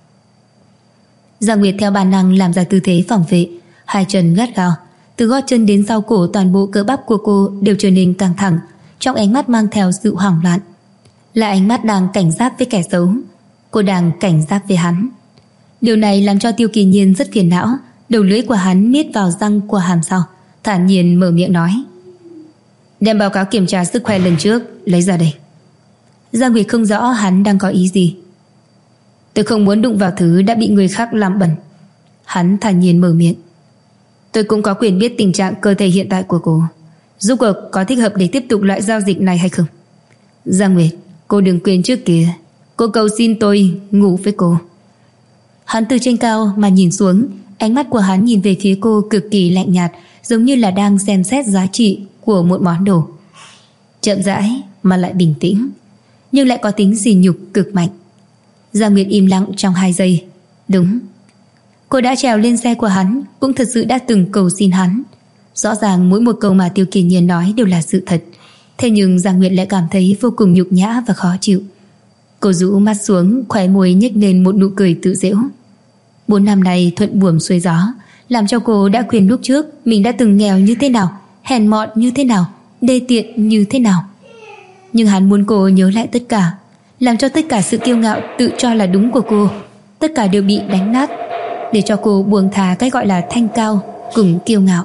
[SPEAKER 1] Giang Nguyệt theo bản năng làm ra tư thế phòng vệ, hai chân gắt gao, từ gót chân đến sau cổ toàn bộ cơ bắp của cô đều trở nên căng thẳng, trong ánh mắt mang theo sự hoảng loạn. Là ánh mắt đang cảnh giác với kẻ xấu. Cô đang cảnh giác với hắn. Điều này làm cho Tiêu Kỳ Nhiên rất phiền não. Đầu lưỡi của hắn miết vào răng của hàm sau, thản nhiên mở miệng nói: đem báo cáo kiểm tra sức khỏe lần trước lấy ra đây. Giang Nguyệt không rõ hắn đang có ý gì. Tôi không muốn đụng vào thứ đã bị người khác làm bẩn. Hắn thản nhiên mở miệng. Tôi cũng có quyền biết tình trạng cơ thể hiện tại của cô, giúp cô có thích hợp để tiếp tục loại giao dịch này hay không. Giang Nguyệt, cô đừng quên trước kia cô cầu xin tôi ngủ với cô. Hắn từ trên cao mà nhìn xuống, ánh mắt của hắn nhìn về phía cô cực kỳ lạnh nhạt, giống như là đang xem xét giá trị của một món đồ. Chậm rãi mà lại bình tĩnh, nhưng lại có tính sỉ nhục cực mạnh. Giang Nguyệt im lặng trong 2 giây. Đúng, cô đã trèo lên xe của hắn, cũng thật sự đã từng cầu xin hắn. Rõ ràng mỗi một câu mà Tiêu Kỳ Nhiên nói đều là sự thật, thế nhưng Giang Nguyệt lại cảm thấy vô cùng nhục nhã và khó chịu. Cô rũ mắt xuống, khóe môi nhếch lên một nụ cười tự giễu. 4 năm này thuận buồm xuôi gió, làm cho cô đã quên lúc trước mình đã từng nghèo như thế nào, hèn mọn như thế nào, đê tiện như thế nào. Nhưng hắn muốn cô nhớ lại tất cả, làm cho tất cả sự kiêu ngạo tự cho là đúng của cô, tất cả đều bị đánh nát, để cho cô buông thà cái gọi là thanh cao cùng kiêu ngạo.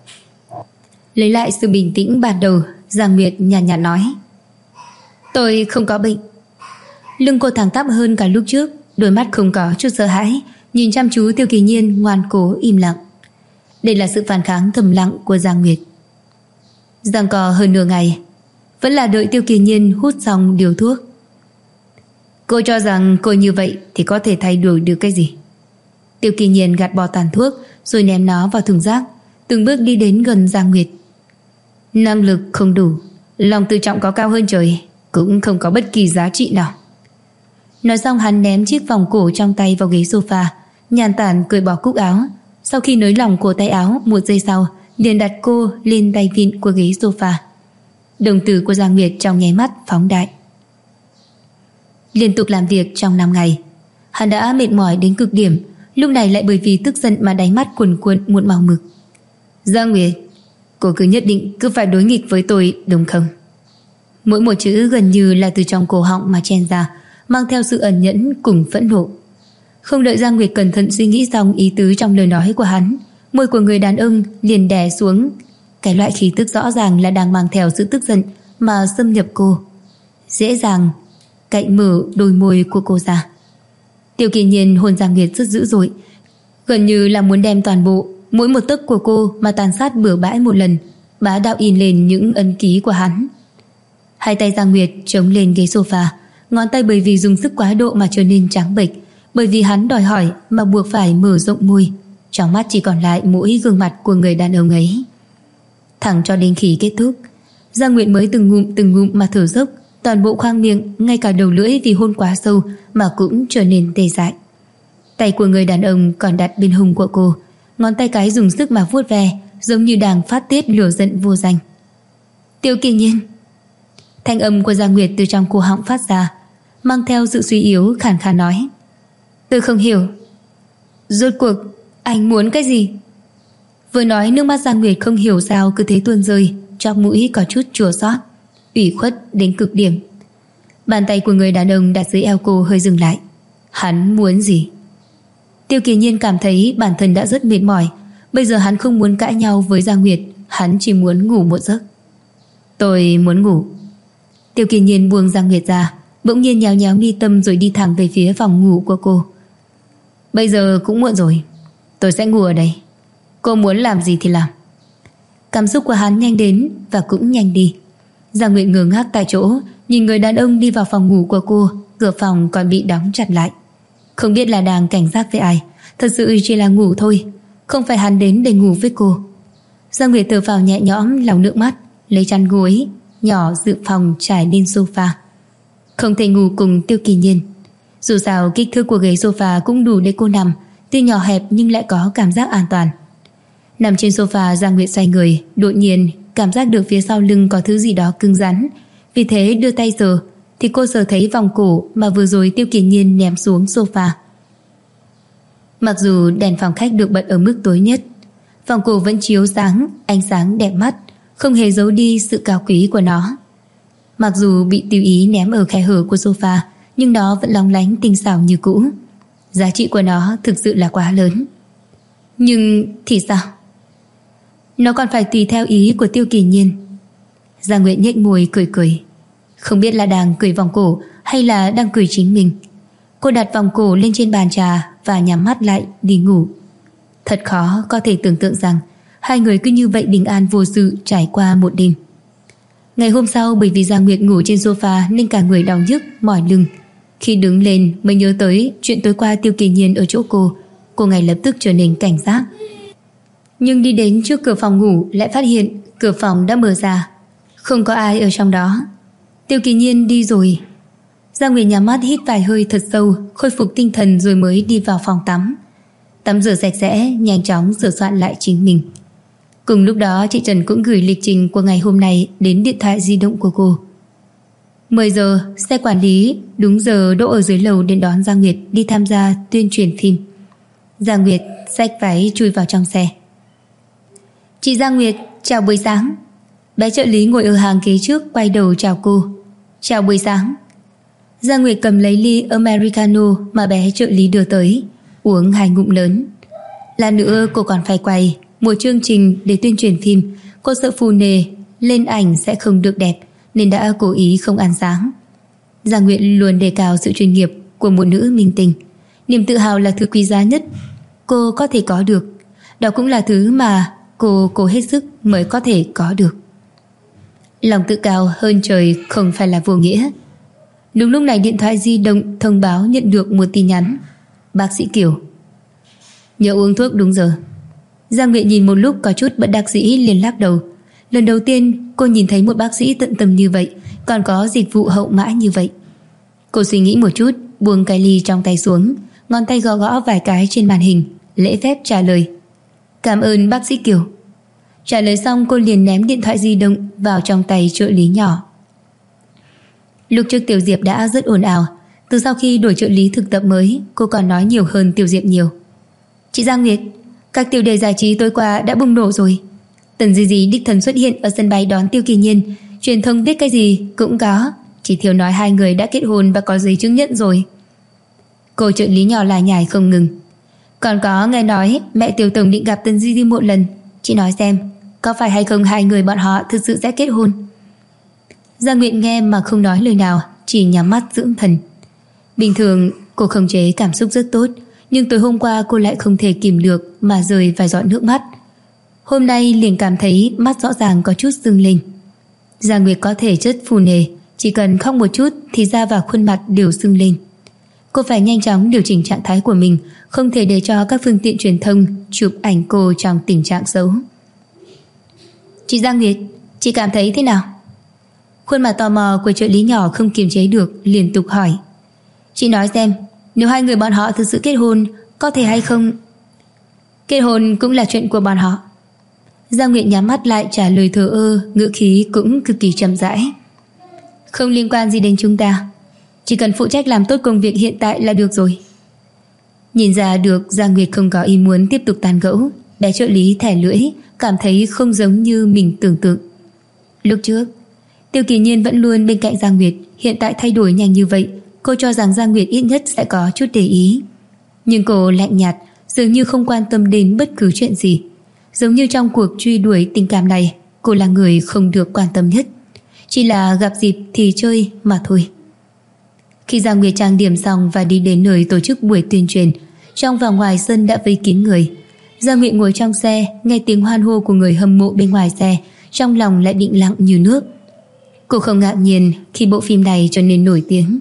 [SPEAKER 1] Lấy lại sự bình tĩnh ban đầu, Giang Nguyệt nhàn nhạt nói: tôi không có bệnh. Lưng cô thẳng tắp hơn cả lúc trước, đôi mắt không có chút sợ hãi, nhìn chăm chú Tiêu Kỳ Nhiên, ngoan cố im lặng. Đây là sự phản kháng thầm lặng của Giang Nguyệt. Giằng co hơn nửa ngày, vẫn là đợi Tiêu Kỳ Nhiên hút xong điều thuốc. Cô cho rằng cô như vậy thì có thể thay đổi được cái gì? Tiêu Kỳ Nhiên gạt bỏ tàn thuốc rồi ném nó vào thùng rác, từng bước đi đến gần Giang Nguyệt. Năng lực không đủ, lòng tự trọng có cao hơn trời, cũng không có bất kỳ giá trị nào. Nói xong hắn ném chiếc vòng cổ trong tay vào ghế sofa, nhàn tản cởi bỏ cúc áo. Sau khi nới lỏng cổ tay áo, 1 giây sau liền đặt cô lên tay vịn của ghế sofa. Đồng tử của Giang Nguyệt trong nháy mắt phóng đại. Liên tục làm việc trong 5 ngày, hắn đã mệt mỏi đến cực điểm, lúc này lại bởi vì tức giận mà đáy mắt cuồn cuộn một màu mực. Giang Nguyệt, cô cứ nhất định cứ phải đối nghịch với tôi đúng không? Mỗi một chữ gần như là từ trong cổ họng mà chen ra, mang theo sự ẩn nhẫn cùng phẫn nộ. Không đợi Giang Nguyệt cẩn thận suy nghĩ xong ý tứ trong lời nói của hắn, môi của người đàn ông liền đè xuống, cái loại khí tức rõ ràng là đang mang theo sự tức giận mà xâm nhập cô, dễ dàng cạy mở đôi môi của cô ra. Tiêu Kỳ Nhiên hôn Giang Nguyệt rất dữ dội, gần như là muốn đem toàn bộ mỗi một tấc của cô mà tàn sát bừa bãi một lần, bá đạo in lên những ấn ký của hắn. Hai tay Giang Nguyệt chống lên ghế sofa, ngón tay bởi vì dùng sức quá độ mà trở nên trắng bệch, bởi vì hắn đòi hỏi mà buộc phải mở rộng môi, trong mắt chỉ còn lại mỗi gương mặt của người đàn ông ấy. Thẳng cho đến khi kết thúc, Giang Nguyệt mới từng ngụm mà thở dốc, toàn bộ khoang miệng, ngay cả đầu lưỡi vì hôn quá sâu mà cũng trở nên tê dại. Tay của người đàn ông còn đặt bên hông của cô, ngón tay cái dùng sức mà vuốt ve, giống như đang phát tiết lửa giận vô danh. Tiêu Kỳ Nhiên. Thanh âm của Giang Nguyệt từ trong cổ họng phát ra, mang theo sự suy yếu, khàn khàn nói: tôi không hiểu, rốt cuộc anh muốn cái gì? Vừa nói, nước mắt Giang Nguyệt không hiểu sao cứ thế tuôn rơi, trong mũi có chút chua xót, ủy khuất đến cực điểm. Bàn tay của người đàn ông đặt dưới eo cô hơi dừng lại. Hắn muốn gì? Tiêu Kỳ Nhiên cảm thấy bản thân đã rất mệt mỏi, bây giờ hắn không muốn cãi nhau với Giang Nguyệt, hắn chỉ muốn ngủ một giấc. Tôi muốn ngủ. Tiêu Kỳ Nhiên buông Giang Nguyệt ra, bỗng nhiên nhéo nhéo mi tâm rồi đi thẳng về phía phòng ngủ của cô. Bây giờ cũng muộn rồi, tôi sẽ ngủ ở đây, cô muốn làm gì thì làm. Cảm xúc của hắn nhanh đến và cũng nhanh đi. Giang Nguyệt ngơ ngác tại chỗ, nhìn người đàn ông đi vào phòng ngủ của cô, cửa phòng còn bị đóng chặt lại. Không biết là đang cảnh giác với ai, thật sự chỉ là ngủ thôi, không phải hắn đến để ngủ với cô. Giang Nguyệt thở phào nhẹ nhõm, lau nước mắt, lấy chăn gối nhỏ dự phòng trải lên sofa. Không thể ngủ cùng Tiêu Kỳ Nhiên. Dù sao kích thước của ghế sofa cũng đủ để cô nằm, tuy nhỏ hẹp nhưng lại có cảm giác an toàn. Nằm trên sofa, Giang Nguyệt xoay người, đột nhiên cảm giác được phía sau lưng có thứ gì đó cứng rắn. Vì thế đưa tay sờ thì cô sờ thấy vòng cổ mà vừa rồi Tiêu Kỳ Nhiên ném xuống sofa. Mặc dù đèn phòng khách được bật ở mức tối nhất, vòng cổ vẫn chiếu sáng, ánh sáng đẹp mắt, không hề giấu đi sự cao quý của nó. Mặc dù bị Tiêu Ý ném ở khe hở của sofa, nhưng nó vẫn lóng lánh tinh xảo như cũ. Giá trị của nó thực sự là quá lớn. Nhưng thì sao? Nó còn phải tùy theo ý của Tiêu Kỳ Nhiên. Giang Nguyệt nhếch môi cười cười. Không biết là đang cười vòng cổ hay là đang cười chính mình. Cô đặt vòng cổ lên trên bàn trà và nhắm mắt lại đi ngủ. Thật khó có thể tưởng tượng rằng hai người cứ như vậy bình an vô sự trải qua một đêm. Ngày hôm sau, bởi vì Giang Nguyệt ngủ trên sofa nên cả người đau nhức, mỏi lưng. Khi đứng lên mới nhớ tới chuyện tối qua Tiêu Kỳ Nhiên ở chỗ cô ngay lập tức trở nên cảnh giác. Nhưng đi đến trước cửa phòng ngủ lại phát hiện cửa phòng đã mở ra, không có ai ở trong đó. Tiêu Kỳ Nhiên đi rồi. Giang Nguyệt nhắm mắt hít vài hơi thật sâu, khôi phục tinh thần rồi mới đi vào phòng tắm. Tắm rửa sạch sẽ, nhanh chóng sửa soạn lại chính mình. Cùng lúc đó chị Trần cũng gửi lịch trình của ngày hôm nay đến điện thoại di động của cô. 10 giờ, xe quản lý đúng giờ đỗ ở dưới lầu để đón Giang Nguyệt đi tham gia tuyên truyền phim. Giang Nguyệt xách váy chui vào trong xe. Chị Giang Nguyệt, chào buổi sáng. Bé trợ lý ngồi ở hàng ghế trước quay đầu chào cô. Chào buổi sáng. Giang Nguyệt cầm lấy ly Americano mà bé trợ lý đưa tới, uống 2 ngụm lớn. Lát nữa cô còn phải quay một chương trình để tuyên truyền phim. Cô sợ phù nề lên ảnh sẽ không được đẹp nên đã cố ý không ăn sáng. Giang Nguyệt luôn đề cao sự chuyên nghiệp của một nữ minh tinh. Niềm tự hào là thứ quý giá nhất cô có thể có được. Đó cũng là thứ mà cô cố hết sức mới có thể có được. Lòng tự cao hơn trời không phải là vô nghĩa. Đúng lúc này điện thoại di động thông báo nhận được một tin nhắn. Bác sĩ Kiều, nhớ uống thuốc đúng giờ. Giang Nguyệt nhìn một lúc có chút bất đắc dĩ liền lắc đầu. Lần đầu tiên cô nhìn thấy một bác sĩ tận tâm như vậy, còn có dịch vụ hậu mãi như vậy. Cô suy nghĩ một chút, buông cái ly trong tay xuống, ngón tay gõ gõ vài cái trên màn hình, lễ phép trả lời. Cảm ơn bác sĩ Kiều. Trả lời xong cô liền ném điện thoại di động vào trong tay trợ lý nhỏ. Lúc trước Tiểu Diệp đã rất ồn ào. Từ sau khi đổi trợ lý thực tập mới, cô còn nói nhiều hơn Tiểu Diệp nhiều. Chị Giang Nguyệt, các tiêu đề giải trí tối qua đã bùng nổ rồi. Tần Di Di đích thân xuất hiện ở sân bay đón Tiêu Kỳ Nhiên. Truyền thông biết cái gì cũng có, chỉ thiếu nói hai người đã kết hôn và có giấy chứng nhận rồi. Cô trợ lý nhỏ lại nhải không ngừng. Còn có nghe nói mẹ Tiểu Tổng định gặp Tần Di Di một lần. Chị nói xem, có phải hay không hai người bọn họ thực sự sẽ kết hôn? Giang Nguyệt nghe mà không nói lời nào, chỉ nhắm mắt dưỡng thần. Bình thường cô khống chế cảm xúc rất tốt, nhưng tối hôm qua cô lại không thể kìm được mà rơi vài giọt nước mắt. Hôm nay liền cảm thấy mắt rõ ràng có chút sưng lên. Giang Nguyệt có thể chất phù nề, chỉ cần khóc một chút thì da và khuôn mặt đều sưng lên. Cô phải nhanh chóng điều chỉnh trạng thái của mình, không thể để cho các phương tiện truyền thông chụp ảnh cô trong tình trạng xấu. Chị Giang Nguyệt, chị cảm thấy thế nào? Khuôn mặt tò mò của trợ lý nhỏ không kiềm chế được liên tục hỏi. Chị nói xem, nếu hai người bọn họ thực sự kết hôn, có thể hay không? Kết hôn cũng là chuyện của bọn họ. Giang Nguyệt nhắm mắt lại trả lời thờ ơ, ngữ khí cũng cực kỳ chậm rãi. Không liên quan gì đến chúng ta, chỉ cần phụ trách làm tốt công việc hiện tại là được rồi. Nhìn ra được Giang Nguyệt không có ý muốn tiếp tục tán gẫu. Bé trợ lý thẻ lưỡi, cảm thấy không giống như mình tưởng tượng. Lúc trước Tiêu Kỳ Nhiên vẫn luôn bên cạnh Giang Nguyệt, hiện tại thay đổi nhanh như vậy, cô cho rằng Giang Nguyệt ít nhất sẽ có chút để ý. Nhưng cô lạnh nhạt, dường như không quan tâm đến bất cứ chuyện gì. Giống như trong cuộc truy đuổi tình cảm này, cô là người không được quan tâm nhất, chỉ là gặp dịp thì chơi mà thôi. Khi Giang Nguyệt trang điểm xong và đi đến nơi tổ chức buổi tuyên truyền, trong và ngoài sân đã vây kín người. Giang Nguyệt ngồi trong xe, nghe tiếng hoan hô của người hâm mộ bên ngoài xe, trong lòng lại định lặng như nước. Cô không ngạc nhiên khi bộ phim này trở nên nổi tiếng.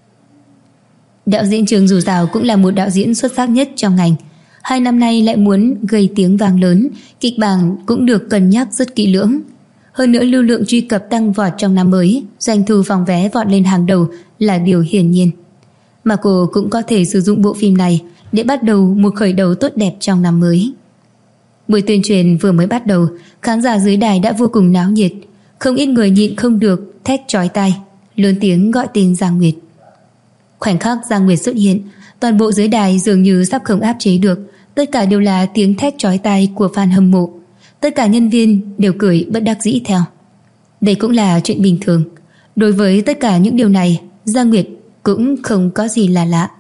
[SPEAKER 1] Đạo diễn Trương dù sao cũng là một đạo diễn xuất sắc nhất trong ngành. 2 năm nay lại muốn gây tiếng vang lớn, kịch bản cũng được cân nhắc rất kỹ lưỡng. Hơn nữa lưu lượng truy cập tăng vọt trong năm mới, doanh thu phòng vé vọt lên hàng đầu là điều hiển nhiên. Mà cô cũng có thể sử dụng bộ phim này để bắt đầu một khởi đầu tốt đẹp trong năm mới. Buổi tuyên truyền vừa mới bắt đầu, khán giả dưới đài đã vô cùng náo nhiệt. Không ít người nhịn không được thét chói tai, lớn tiếng gọi tên Giang Nguyệt. Khoảnh khắc Giang Nguyệt xuất hiện, toàn bộ dưới đài dường như sắp không áp chế được. Tất cả đều là tiếng thét chói tai của fan hâm mộ. Tất cả nhân viên đều cười bất đắc dĩ theo. Đây cũng là chuyện bình thường. Đối với tất cả những điều này, Giang Nguyệt cũng không có gì là lạ.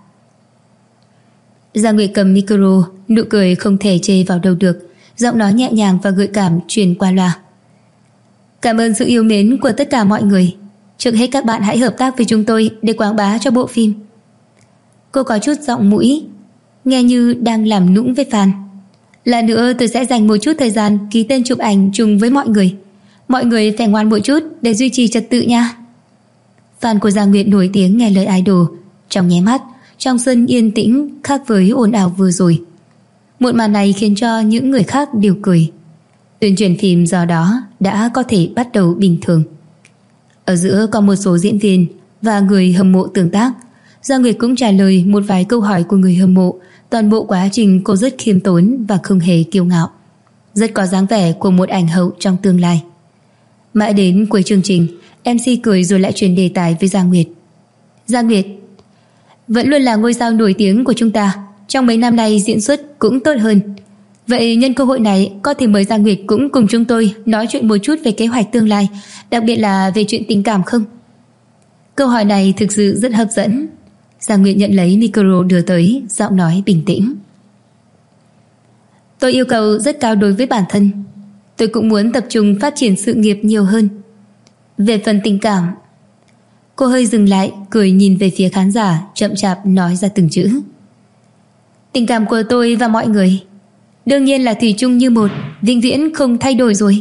[SPEAKER 1] Giang Nguyệt cầm micro, nụ cười không thể chê vào đâu được, giọng nói nhẹ nhàng và gợi cảm truyền qua loa. Cảm ơn sự yêu mến của tất cả mọi người. Trước hết các bạn hãy hợp tác với chúng tôi để quảng bá cho bộ phim. Cô có chút giọng mũi, nghe như đang làm nũng với fan. Là nữa tôi sẽ dành một chút thời gian ký tên chụp ảnh chung với mọi người. Mọi người phải ngoan một chút để duy trì trật tự nha. Fan của Giang Nguyệt nổi tiếng nghe lời idol. Trong nháy mắt, trong sân yên tĩnh khác với ồn ào vừa rồi. Một màn này khiến cho những người khác đều cười. Tuyên truyền phim do đó đã có thể bắt đầu bình thường. Ở giữa có một số diễn viên và người hâm mộ tương tác. Giang Nguyệt cũng trả lời một vài câu hỏi của người hâm mộ. Toàn bộ quá trình cô rất khiêm tốn và không hề kiêu ngạo, rất có dáng vẻ của một ảnh hậu trong tương lai. Mãi đến cuối chương trình, MC cười rồi lại chuyển đề tài với Giang Nguyệt. Giang Nguyệt vẫn luôn là ngôi sao nổi tiếng của chúng ta, trong mấy năm nay diễn xuất cũng tốt hơn. Vậy nhân cơ hội này có thể mời Giang Nguyệt cũng cùng chúng tôi nói chuyện một chút về kế hoạch tương lai, đặc biệt là về chuyện tình cảm không? Câu hỏi này thực sự rất hấp dẫn. Giang Nguyệt nhận lấy micro đưa tới, giọng nói bình tĩnh. Tôi yêu cầu rất cao đối với bản thân. Tôi cũng muốn tập trung phát triển sự nghiệp nhiều hơn. Về phần tình cảm, cô hơi dừng lại, cười nhìn về phía khán giả, chậm chạp nói ra từng chữ. Tình cảm của tôi và mọi người đương nhiên là thủy chung như một, vĩnh viễn không thay đổi rồi.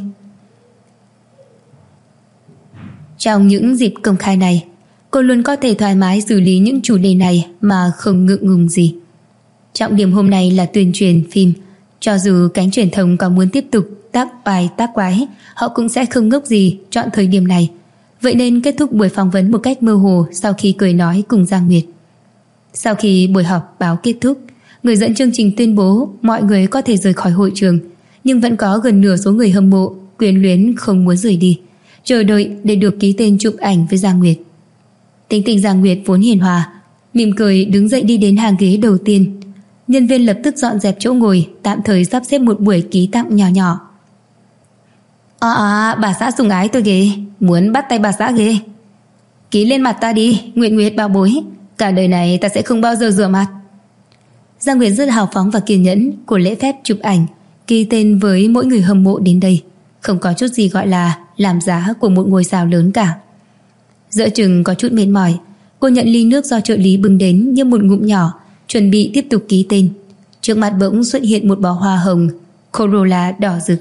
[SPEAKER 1] Trong những dịp công khai này, cô luôn có thể thoải mái xử lý những chủ đề này mà không ngượng ngùng gì. Trọng điểm hôm nay là tuyên truyền phim. Cho dù cánh truyền thông có muốn tiếp tục tác bài tác quái, họ cũng sẽ không ngốc gì chọn thời điểm này. Vậy nên kết thúc buổi phỏng vấn một cách mơ hồ sau khi cười nói cùng Giang Nguyệt. Sau khi buổi họp báo kết thúc, người dẫn chương trình tuyên bố mọi người có thể rời khỏi hội trường, nhưng vẫn có gần nửa số người hâm mộ quyến luyến không muốn rời đi, chờ đợi để được ký tên chụp ảnh với Giang Nguyệt. Tính tình Giang Nguyệt vốn hiền hòa, mỉm cười đứng dậy đi đến hàng ghế đầu tiên. Nhân viên lập tức dọn dẹp chỗ ngồi, tạm thời sắp xếp một buổi ký tặng nhỏ nhỏ. Bà xã sủng ái tôi ghê, muốn bắt tay bà xã ghê. Ký lên mặt ta đi, Nguyệt Nguyệt bảo bối, cả đời này ta sẽ không bao giờ rửa mặt. Giang Nguyệt rất hào phóng và kiên nhẫn, cô lễ phép chụp ảnh, ký tên với mỗi người hâm mộ đến đây. Không có chút gì gọi là làm giá của một ngôi sao lớn cả. Giữa chừng có chút mệt mỏi, cô nhận ly nước do trợ lý bưng đến như một ngụm nhỏ, chuẩn bị tiếp tục ký tên. Trước mặt bỗng xuất hiện một bó hoa hồng Corolla đỏ rực.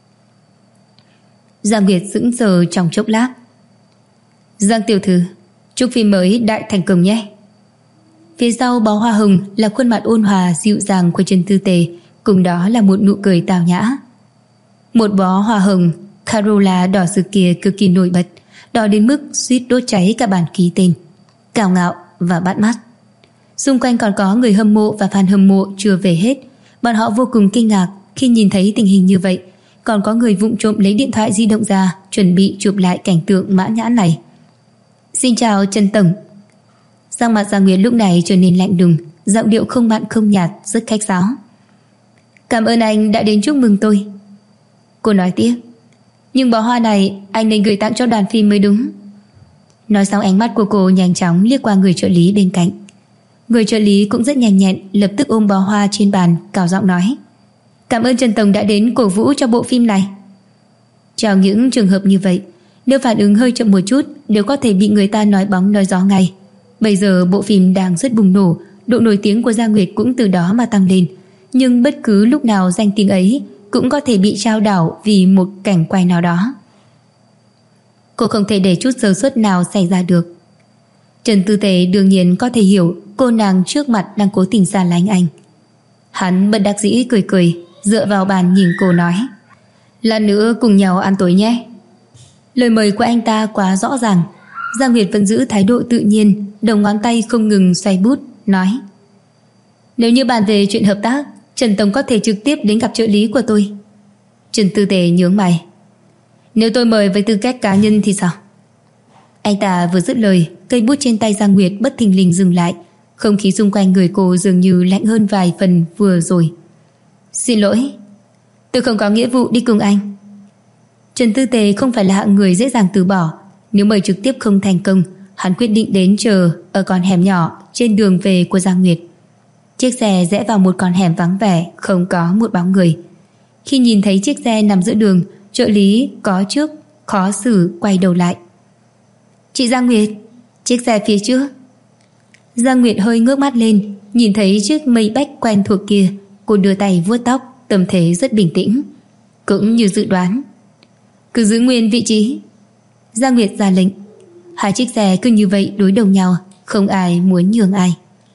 [SPEAKER 1] Giang Nguyệt sững sờ trong chốc lát. Giang tiểu thư, chúc phim mới đại thành công nhé. Phía sau bó hoa hồng là khuôn mặt ôn hòa dịu dàng của Trần Tư Tề, cùng đó là một nụ cười tào nhã. Một bó hoa hồng Corolla đỏ rực kia cực kỳ nổi bật, đỏ đến mức suýt đốt cháy cả bản ký tên, cao ngạo và bắt mắt. Xung quanh còn có người hâm mộ và fan hâm mộ chưa về hết. Bọn họ vô cùng kinh ngạc khi nhìn thấy tình hình như vậy. Còn có người vụng trộm lấy điện thoại di động ra, chuẩn bị chụp lại cảnh tượng mãn nhãn này. Xin chào Trần Tổng. Sang mặt Giang Nguyệt lúc này trở nên lạnh lùng, giọng điệu không mặn không nhạt, rất khách sáo. Cảm ơn anh đã đến chúc mừng tôi. Cô nói tiếp, nhưng bó hoa này anh nên gửi tặng cho đoàn phim mới đúng. Nói xong ánh mắt của cô nhanh chóng liếc qua người trợ lý bên cạnh. Người trợ lý cũng rất nhanh nhẹn, lập tức ôm bó hoa trên bàn, cao giọng nói, cảm ơn Trần Tổng đã đến cổ vũ cho bộ phim này. Trong những trường hợp như vậy, nếu phản ứng hơi chậm một chút đều có thể bị người ta nói bóng nói gió ngay. Bây giờ bộ phim đang rất bùng nổ, độ nổi tiếng của Giang Nguyệt cũng từ đó mà tăng lên. Nhưng bất cứ lúc nào danh tiếng ấy cũng có thể bị trao đảo vì một cảnh quay nào đó. Cô không thể để chút sơ suất nào xảy ra được. Trần Tư Tề đương nhiên có thể hiểu cô nàng trước mặt đang cố tình xa lánh anh. Hắn bất đắc dĩ cười cười, dựa vào bàn nhìn cô nói: "Lát nữa cùng nhau ăn tối nhé." Lời mời của anh ta quá rõ ràng. Giang Nguyệt vẫn giữ thái độ tự nhiên, đầu ngón tay không ngừng xoay bút, nói: "Nếu như bàn về chuyện hợp tác, Trần Tổng có thể trực tiếp đến gặp trợ lý của tôi." Trần Tư Tề nhướng mày: "Nếu tôi mời với tư cách cá nhân thì sao?" Anh ta vừa dứt lời, cây bút trên tay Giang Nguyệt bất thình lình dừng lại. Không khí xung quanh người cô dường như lạnh hơn vài phần vừa rồi. "Xin lỗi, tôi không có nghĩa vụ đi cùng anh." Trần Tư Tề không phải là hạng người dễ dàng từ bỏ. Nếu mời trực tiếp không thành công, hắn quyết định đến chờ ở con hẻm nhỏ trên đường về của Giang Nguyệt. Chiếc xe rẽ vào một con hẻm vắng vẻ, không có một bóng người. Khi nhìn thấy chiếc xe nằm giữa đường, trợ lý có trước khó xử quay đầu lại. "Chị Giang Nguyệt, chiếc xe phía trước." Giang Nguyệt hơi ngước mắt lên, nhìn thấy chiếc Maybach quen thuộc kia. Cô đưa tay vuốt tóc, tâm thế rất bình tĩnh. Cũng như dự đoán, cứ giữ nguyên vị trí. Giang Nguyệt ra lệnh. Hai chiếc xe cứ như vậy đối đầu nhau, không ai muốn nhường ai.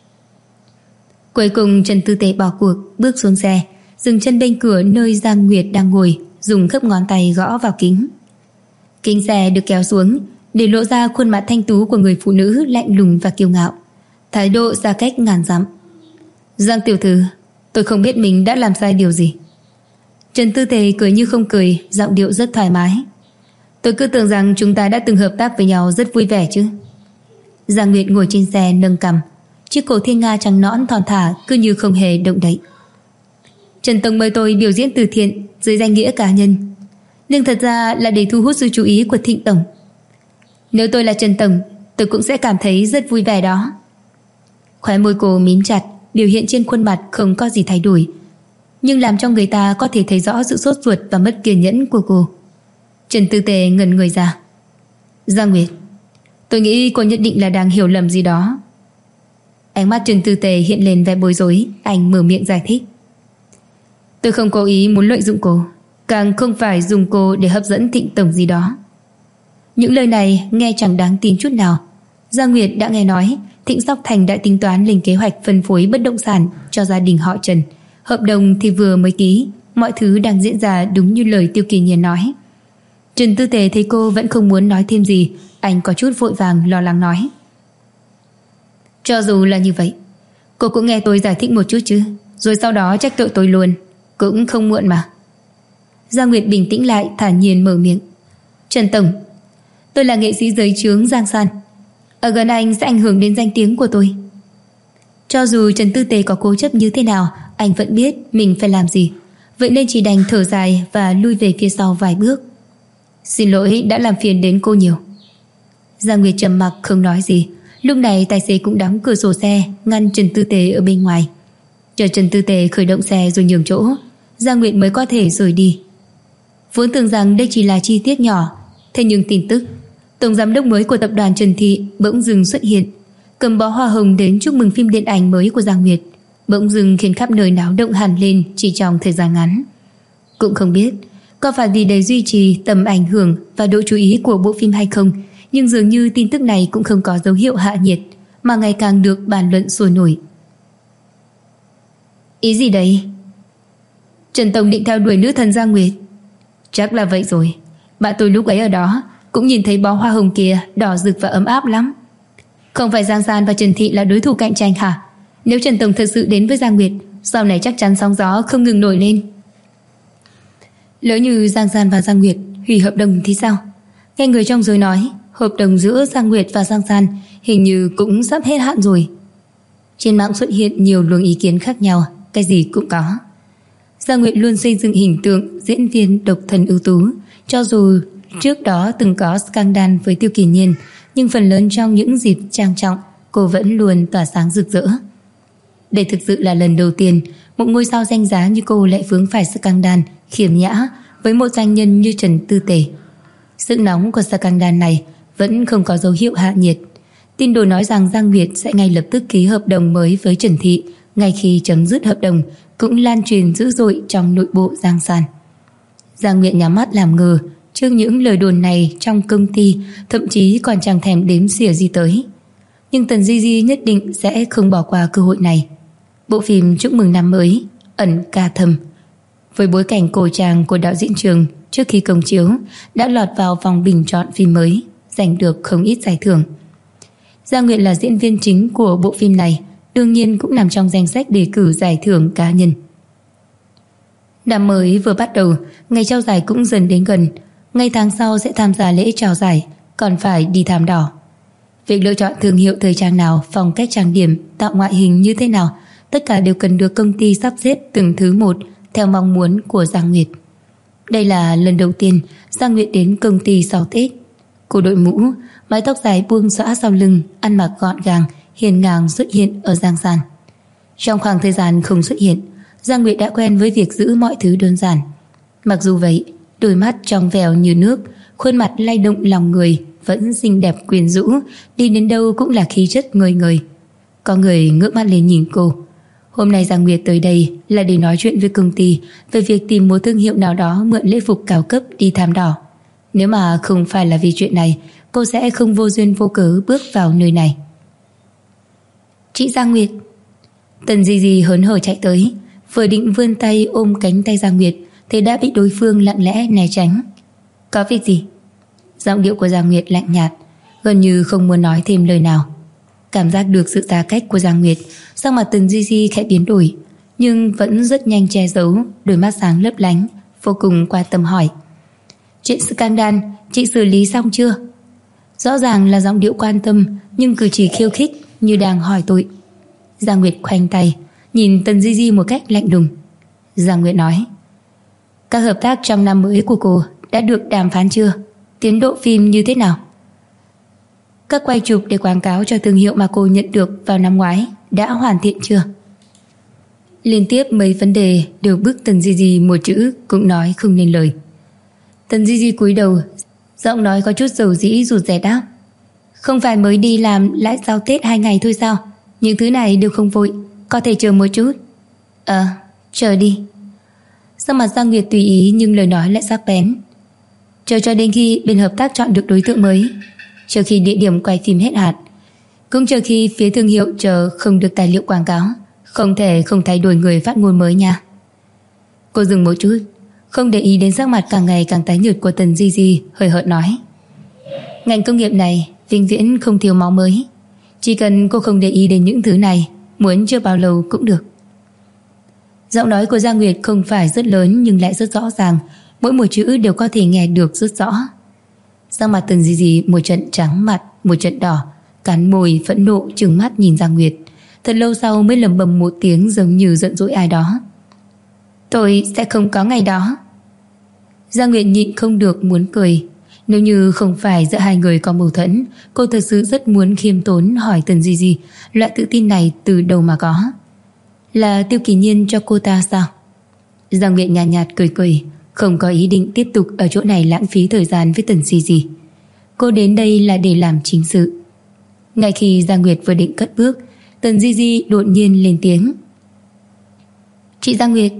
[SPEAKER 1] Cuối cùng Trần Tư Tề bỏ cuộc, bước xuống xe, dừng chân bên cửa nơi Giang Nguyệt đang ngồi, dùng khớp ngón tay gõ vào kính. Kính xe được kéo xuống, để lộ ra khuôn mặt thanh tú của người phụ nữ lạnh lùng và kiêu ngạo, thái độ xa cách ngàn dặm. "Giang tiểu thư, tôi không biết mình đã làm sai điều gì." Trần Tư Tề cười như không cười, giọng điệu rất thoải mái. "Tôi cứ tưởng rằng chúng ta đã từng hợp tác với nhau rất vui vẻ chứ." Giang Nguyệt ngồi trên xe nâng cằm, chiếc cổ thiên nga trắng nõn thon thả cứ như không hề động đậy. "Trần Tổng mời tôi biểu diễn từ thiện dưới danh nghĩa cá nhân, nhưng thật ra là để thu hút sự chú ý của Thịnh Tổng. Nếu tôi là Trần Tổng, tôi cũng sẽ cảm thấy rất vui vẻ đó." Khóe môi cô mím chặt, biểu hiện trên khuôn mặt không có gì thay đổi, nhưng làm cho người ta có thể thấy rõ sự sốt ruột và mất kiên nhẫn của cô. Trần Tư Tề ngẩn người ra. "Giang Nguyệt, tôi nghĩ cô nhất định là đang hiểu lầm gì đó." Ánh mắt Trần Tư Tề hiện lên vẻ bối rối, anh mở miệng giải thích: "Tôi không cố ý muốn lợi dụng cô, càng không phải dùng cô để hấp dẫn Thịnh Tổng gì đó." Những lời này nghe chẳng đáng tin chút nào. Giang Nguyệt đã nghe nói Thịnh Sóc Thành đã tính toán lên kế hoạch phân phối bất động sản cho gia đình họ Trần. Hợp đồng thì vừa mới ký, mọi thứ đang diễn ra đúng như lời Tiêu Kỳ Nhiên nói. Trần Tư Tề thấy cô vẫn không muốn nói thêm gì, anh có chút vội vàng lo lắng nói: "Cho dù là như vậy, cô cũng nghe tôi giải thích một chút chứ, rồi sau đó trách tội tôi luôn, cũng không muộn mà." Giang Nguyệt bình tĩnh lại, thản nhiên mở miệng: "Trần Tổng, tôi là nghệ sĩ giới chướng Giang San. Ở gần anh sẽ ảnh hưởng đến danh tiếng của tôi." Cho dù Trần Tư Tề có cố chấp như thế nào, anh vẫn biết mình phải làm gì, vậy nên chỉ đành thở dài và lui về phía sau vài bước. "Xin lỗi đã làm phiền đến cô nhiều." Giang Nguyệt trầm mặc không nói gì. Lúc này tài xế cũng đóng cửa sổ xe, ngăn Trần Tư Tề ở bên ngoài. Chờ Trần Tư Tề khởi động xe rồi nhường chỗ, Giang Nguyệt mới có thể rời đi. Vốn tưởng rằng đây chỉ là chi tiết nhỏ, thế nhưng tin tức tổng giám đốc mới của tập đoàn Trần Thị bỗng dưng xuất hiện, cầm bó hoa hồng đến chúc mừng phim điện ảnh mới của Giang Nguyệt, bỗng dưng khiến khắp nơi náo động hẳn lên chỉ trong thời gian ngắn. Cũng không biết có phải vì để duy trì tầm ảnh hưởng và độ chú ý của bộ phim hay không, nhưng dường như tin tức này cũng không có dấu hiệu hạ nhiệt, mà ngày càng được bàn luận sôi nổi. "Ý gì đấy? Trần Tổng định theo đuổi nữ thần Giang Nguyệt?" "Chắc là vậy rồi. Bạn tôi lúc ấy ở đó cũng nhìn thấy bó hoa hồng kia đỏ rực và ấm áp lắm. Không phải Giang San và Trần Thị là đối thủ cạnh tranh hả? Nếu Trần Tổng thật sự đến với Giang Nguyệt, sau này chắc chắn sóng gió không ngừng nổi lên." "Lỡ như Giang San và Giang Nguyệt hủy hợp đồng thì sao?" Nghe người trong giới nói, hợp đồng giữa Giang Nguyệt và Giang San hình như cũng sắp hết hạn rồi. Trên mạng xuất hiện nhiều luồng ý kiến khác nhau, cái gì cũng có. Giang Nguyệt luôn xây dựng hình tượng diễn viên độc thân ưu tú, cho dù trước đó từng có scandal với Tiêu Kỳ Nhiên, nhưng phần lớn trong những dịp trang trọng, cô vẫn luôn tỏa sáng rực rỡ. Đây thực sự là lần đầu tiên một ngôi sao danh giá như cô lại vướng phải scandal khiếm nhã với một doanh nhân như Trần Tư Tề. Sức nóng của scandal này vẫn không có dấu hiệu hạ nhiệt. Tin đồn nói rằng Giang Nguyệt sẽ ngay lập tức ký hợp đồng mới với Trần Thị ngay khi chấm dứt hợp đồng cũng lan truyền dữ dội trong nội bộ Giang San. Giang Nguyệt nhắm mắt làm ngơ, Trước những lời đồn này trong công ty thậm chí còn chẳng thèm đếm xỉa gì tới. Nhưng Tần Di Di nhất định sẽ không bỏ qua cơ hội này. Bộ phim chúc mừng năm mới Ẩn Ca Thầm, với bối cảnh cổ trang của đạo diễn Trường trước khi công chiếu, đã lọt vào vòng bình chọn phim mới, giành được không ít giải thưởng. Giang Nguyệt là diễn viên chính của bộ phim này, đương nhiên cũng nằm trong danh sách đề cử giải thưởng cá nhân. Năm mới vừa bắt đầu, ngày trao giải cũng dần đến gần. Ngay tháng sau sẽ tham gia lễ trao giải, còn phải đi thảm đỏ. Việc lựa chọn thương hiệu thời trang nào, phong cách trang điểm, tạo ngoại hình như thế nào, tất cả đều cần được công ty sắp xếp từng thứ một theo mong muốn của Giang Nguyệt. Đây là lần đầu tiên Giang Nguyệt đến công ty sau Tết. Cô đội mũ, mái tóc dài buông xõa sau lưng, ăn mặc gọn gàng, hiền ngang xuất hiện ở Giang San. Trong khoảng thời gian không xuất hiện, Giang Nguyệt đã quen với việc giữ mọi thứ đơn giản. Mặc dù vậy, đôi mắt trong veo như nước, khuôn mặt lay động lòng người, vẫn xinh đẹp quyến rũ, đi đến đâu cũng là khí chất ngời ngời. Có người ngước mắt lên nhìn cô. Hôm nay Giang Nguyệt tới đây là để nói chuyện với công ty về việc tìm một thương hiệu nào đó mượn lễ phục cao cấp đi thảm đỏ. Nếu mà không phải là vì chuyện này, cô sẽ không vô duyên vô cớ bước vào nơi này. Chị Giang Nguyệt. Tần Di Di hớn hở chạy tới, vừa định vươn tay ôm cánh tay Giang Nguyệt thì đã bị đối phương lặng lẽ né tránh. Có việc gì? Giọng điệu của Giang Nguyệt lạnh nhạt, gần như không muốn nói thêm lời nào. Cảm giác được sự xa cách của Giang Nguyệt, sắc mặt Tần Di Di khẽ biến đổi, nhưng vẫn rất nhanh che giấu, đôi mắt sáng lấp lánh, vô cùng quan tâm hỏi: Chuyện scandal chị xử lý xong chưa? Rõ ràng là giọng điệu quan tâm, nhưng cử chỉ khiêu khích như đang hỏi tội. Giang Nguyệt khoanh tay, nhìn Tần Di Di một cách lạnh lùng. Giang Nguyệt nói: Các hợp tác trong năm mới của cô đã được đàm phán chưa? Tiến độ phim như thế nào? Các quay chụp để quảng cáo cho thương hiệu mà cô nhận được vào năm ngoái đã hoàn thiện chưa? Liên tiếp mấy vấn đề đều bức Tần Di Di một chữ cũng nói không nên lời. Tần Di Di cúi đầu, giọng nói có chút dầu dĩ rụt rè đáp: Không phải mới đi làm lại sau Tết 2 ngày thôi sao? Những thứ này đều không vội, có thể chờ một chút. Chờ đi. Sắc mặt Giang Nguyệt tùy ý nhưng lời nói lại sắc bén. Chờ cho đến khi bên hợp tác chọn được đối tượng mới, chờ khi địa điểm quay phim hết hạn, cũng chờ khi phía thương hiệu chờ không được tài liệu quảng cáo, không thể không thay đổi người phát ngôn mới nha. Cô dừng một chút, không để ý đến sắc mặt càng ngày càng tái nhợt của Tần Di Di, hơi hợt nói: Ngành công nghiệp này vĩnh viễn không thiếu máu mới. Chỉ cần cô không để ý đến những thứ này, muốn chưa bao lâu cũng được. Giọng nói của Giang Nguyệt không phải rất lớn nhưng lại rất rõ ràng, mỗi một chữ đều có thể nghe được rất rõ. Sắc mặt Tần Di Di một trận trắng mặt, một trận đỏ, cắn môi phẫn nộ trừng mắt nhìn Giang Nguyệt. Thật lâu sau mới lẩm bẩm một tiếng giống như giận dỗi ai đó: Tôi sẽ không có ngày đó. Giang Nguyệt nhịn không được muốn cười. Nếu như không phải giữa hai người có mâu thuẫn, cô thật sự rất muốn khiêm tốn hỏi Tần Di Di loại tự tin này từ đâu mà có. Là Tiêu Kỳ Nhiên cho cô ta sao? Giang Nguyệt nhạt nhạt cười cười, không có ý định tiếp tục ở chỗ này lãng phí thời gian với Tần Di Di. Cô đến đây là để làm chính sự. Ngay khi Giang Nguyệt vừa định cất bước, Tần Di Di đột nhiên lên tiếng: Chị Giang Nguyệt,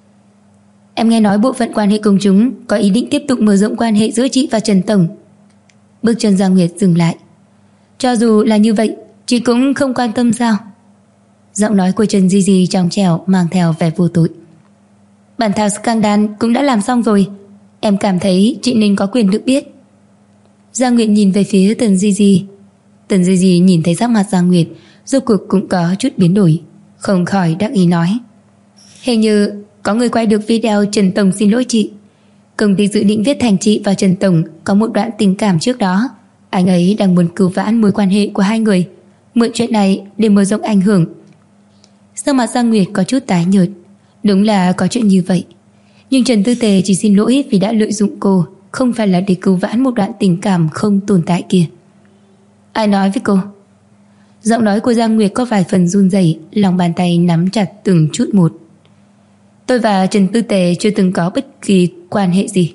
[SPEAKER 1] em nghe nói bộ phận quan hệ công chúng có ý định tiếp tục mở rộng quan hệ giữa chị và Trần Tổng. Bước chân Giang Nguyệt dừng lại. Cho dù là như vậy, chị cũng không quan tâm sao? Giọng nói của Trần Di Di trong trẻo mang theo vẻ vô tội. Bản thảo scandal cũng đã làm xong rồi, em cảm thấy chị nên có quyền được biết. Giang Nguyệt nhìn về phía Tần Di Di. Tần Di Di nhìn thấy sắc mặt Giang Nguyệt rốt cuộc cũng có chút biến đổi, không khỏi đắc ý nói: Hình như có người quay được video Trần Tổng xin lỗi chị. Công ty dự định viết thành chị và Trần Tổng có một đoạn tình cảm trước đó. Anh ấy đang muốn cứu vãn mối quan hệ của hai người, mượn chuyện này để mở rộng ảnh hưởng. Sắc mặt Giang Nguyệt có chút tái nhợt. Đúng là có chuyện như vậy, nhưng Trần Tư Tề chỉ xin lỗi vì đã lợi dụng cô, không phải là để cứu vãn một đoạn tình cảm không tồn tại kia. Ai nói với cô? Giọng nói của Giang Nguyệt có vài phần run rẩy, lòng bàn tay nắm chặt từng chút một. Tôi và Trần Tư Tề chưa từng có bất kỳ quan hệ gì.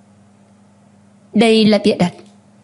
[SPEAKER 1] Đây là bịa đặt.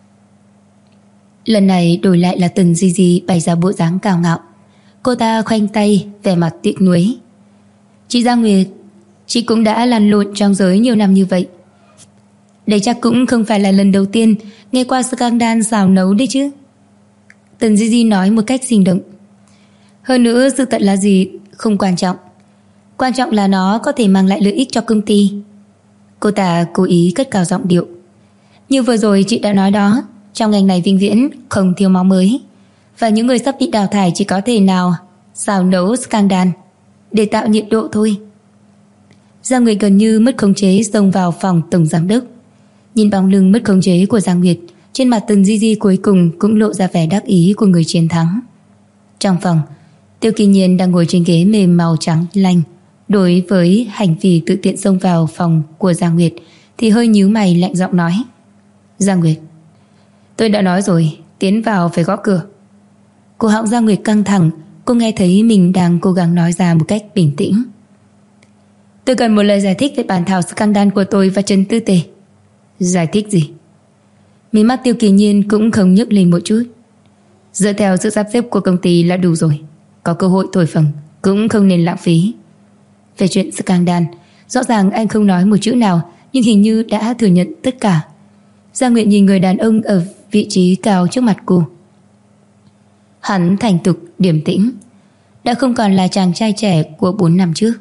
[SPEAKER 1] Lần này đổi lại là Tần Di Di bày ra bộ dáng cao ngạo. Cô ta khoanh tay, vẻ mặt tiếc nuối. Chị Giang Nguyệt, chị cũng đã lăn lộn trong giới nhiều năm như vậy. Đây chắc cũng không phải là lần đầu tiên nghe qua scandal xào nấu đấy chứ. Tần Di Di nói một cách sinh động. Hơn nữa sự thật là gì không quan trọng. Quan trọng là nó có thể mang lại lợi ích cho công ty. Cô ta cố ý cất cao giọng điệu. Như vừa rồi chị đã nói đó, trong ngành này vĩnh viễn không thiếu máu mới, và những người sắp bị đào thải chỉ có thể nào xào nấu scandal để tạo nhiệt độ thôi. Giang Nguyệt gần như mất khống chế xông vào phòng tổng giám đốc. Nhìn bóng lưng mất khống chế của Giang Nguyệt, trên mặt Tần Di Di cuối cùng cũng lộ ra vẻ đắc ý của người chiến thắng. Trong phòng, Tiêu Kỳ Nhiên đang ngồi trên ghế mềm màu trắng lanh. Đối với hành vi tự tiện xông vào phòng của Giang Nguyệt thì hơi nhíu mày lạnh giọng nói. Giang Nguyệt, tôi đã nói rồi, tiến vào phải gõ cửa. Cổ họng Giang Nguyệt căng thẳng. Cô nghe thấy mình đang cố gắng nói ra một cách bình tĩnh. Tôi cần một lời giải thích về bản thảo scandal của tôi và Trần Tư Tề. Giải thích gì? Mí mắt Tiêu Kỳ Nhiên cũng không nhấc lên một chút. Dựa theo sự sắp xếp của công ty là đủ rồi. Có cơ hội thổi phồng cũng không nên lãng phí. Về chuyện scandal, rõ ràng anh không nói một chữ nào, nhưng hình như đã thừa nhận tất cả. Giang Nguyệt nhìn người đàn ông ở vị trí cao trước mặt cô. Hắn thành thục, điềm tĩnh, đã không còn là chàng trai trẻ của 4 năm trước.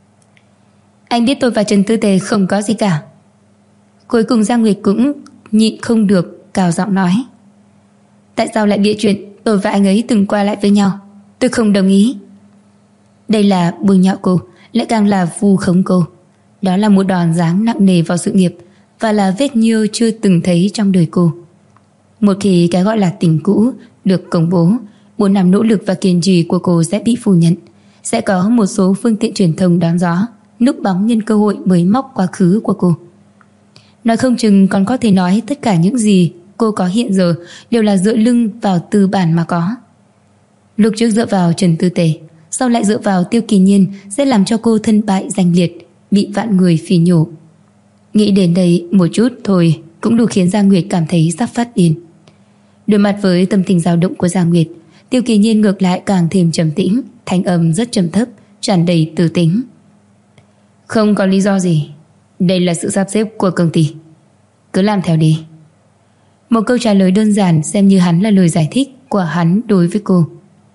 [SPEAKER 1] Anh biết tôi và Trần Tư Tề không có gì cả. Cuối cùng Giang Nguyệt cũng nhịn không được cào giọng nói. Tại sao lại bịa chuyện tôi và anh ấy từng qua lại với nhau? Tôi không đồng ý. Đây là bôi nhọ cô, lại càng là vu khống cô. Đó là một đòn giáng nặng nề vào sự nghiệp, và là vết nhơ chưa từng thấy trong đời cô. Một khi cái gọi là tình cũ được công bố, 4 năm nỗ lực và kiên trì của cô sẽ bị phủ nhận. Sẽ có một số phương tiện truyền thông đón gió, núp bóng nhân cơ hội mới móc quá khứ của cô. Nói không chừng còn có thể nói tất cả những gì cô có hiện giờ đều là dựa lưng vào tư bản mà có. Lúc trước dựa vào Trần Tư Tề, sau lại dựa vào Tiêu Kỳ Nhiên, sẽ làm cho cô thân bại danh liệt, bị vạn người phỉ nhổ. Nghĩ đến đây một chút thôi cũng đủ khiến Giang Nguyệt cảm thấy sắp phát điên. Đối mặt với tâm tình dao động của Giang Nguyệt, Tiêu Kỳ Nhiên ngược lại càng thêm trầm tĩnh, thanh âm rất trầm thấp, tràn đầy từ tính. Không có lý do gì, đây là sự sắp xếp của công ty, cứ làm theo đi. Một câu trả lời đơn giản xem như hắn là lời giải thích của hắn đối với cô.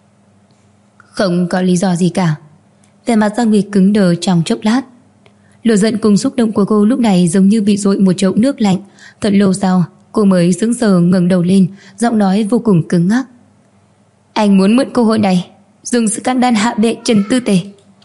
[SPEAKER 1] Không có lý do gì cả. Vẻ mặt Giang Nguyệt cứng đờ trong chốc lát. Lửa giận cùng xúc động của cô lúc này giống như bị dội một chậu nước lạnh. Thật lâu sau cô mới sững sờ ngẩng đầu lên, giọng nói vô cùng cứng ngắc. Anh muốn mượn cơ hội này dùng scandal hạ bệ Trần Tư Tề.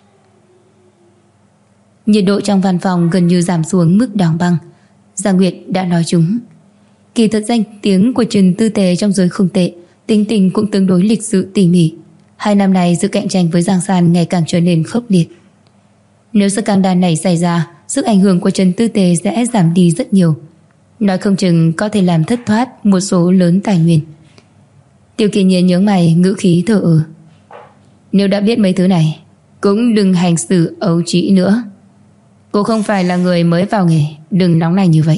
[SPEAKER 1] Nhiệt độ trong văn phòng gần như giảm xuống mức đóng băng. Giang Nguyệt đã nói chúng. Kỳ thật danh tiếng của Trần Tư Tề trong giới không tệ, tính tình cũng tương đối lịch sự tỉ mỉ. 2 năm này sự cạnh tranh với Giang San ngày càng trở nên khốc liệt. Nếu scandal này xảy ra, sức ảnh hưởng của Trần Tư Tề sẽ giảm đi rất nhiều. Nói không chừng có thể làm thất thoát một số lớn tài nguyên. Tiêu Kỳ Nhiên nhướng mày, ngữ khí thở ơ. Nếu đã biết mấy thứ này, cũng đừng hành xử ấu trĩ nữa. Cô không phải là người mới vào nghề, đừng nóng này như vậy.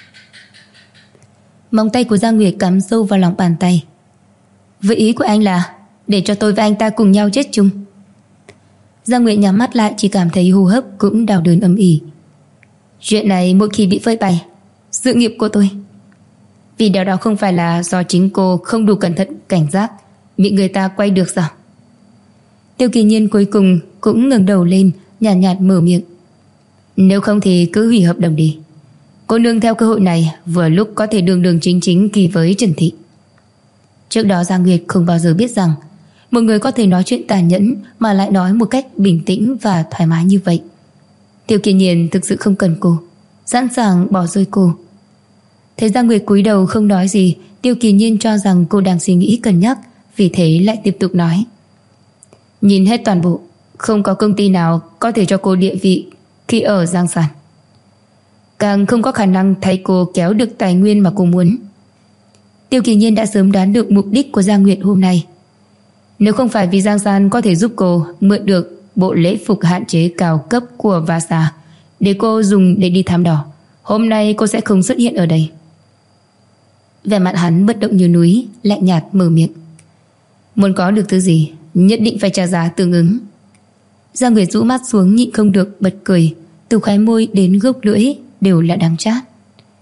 [SPEAKER 1] Móng tay của Giang Nguyệt cắm sâu vào lòng bàn tay. Vậy ý của anh là để cho tôi và anh ta cùng nhau chết chung? Giang Nguyệt nhắm mắt lại, chỉ cảm thấy hô hấp cũng đau đớn âm ỉ. Chuyện này mỗi khi bị phơi bày, sự nghiệp của tôi, vì điều đó không phải là do chính cô không đủ cẩn thận cảnh giác bị người ta quay được sao? Tiêu Kỳ Nhiên cuối cùng cũng ngẩng đầu lên, nhàn nhạt mở miệng. Nếu không thì cứ hủy hợp đồng đi. Cô nương theo cơ hội này vừa lúc có thể đường đường chính chính kỳ với Trần Thị. Trước đó Giang Nguyệt không bao giờ biết rằng một người có thể nói chuyện tàn nhẫn mà lại nói một cách bình tĩnh và thoải mái như vậy. Tiêu Kỳ Nhiên thực sự không cần cô, sẵn sàng bỏ rơi cô. Thấy Giang Nguyệt cúi đầu không nói gì, Tiêu Kỳ Nhiên cho rằng cô đang suy nghĩ cân nhắc, vì thế lại tiếp tục nói. Nhìn hết toàn bộ, không có công ty nào có thể cho cô địa vị khi ở Giang San, càng không có khả năng thay cô kéo được tài nguyên mà cô muốn. Tiêu Kỳ Nhiên đã sớm đoán được mục đích của Giang Nguyệt hôm nay. Nếu không phải vì Giang San có thể giúp cô mượn được bộ lễ phục hạn chế cao cấp của Vasa để cô dùng để đi thám đỏ, hôm nay cô sẽ không xuất hiện ở đây. Vẻ mặt hắn bất động như núi, lạnh nhạt mở miệng. Muốn có được thứ gì, nhất định phải trả giá tương ứng. Giang Nguyệt rũ mắt xuống, nhịn không được bật cười. Từ khóe môi đến gốc lưỡi đều là đắng chát.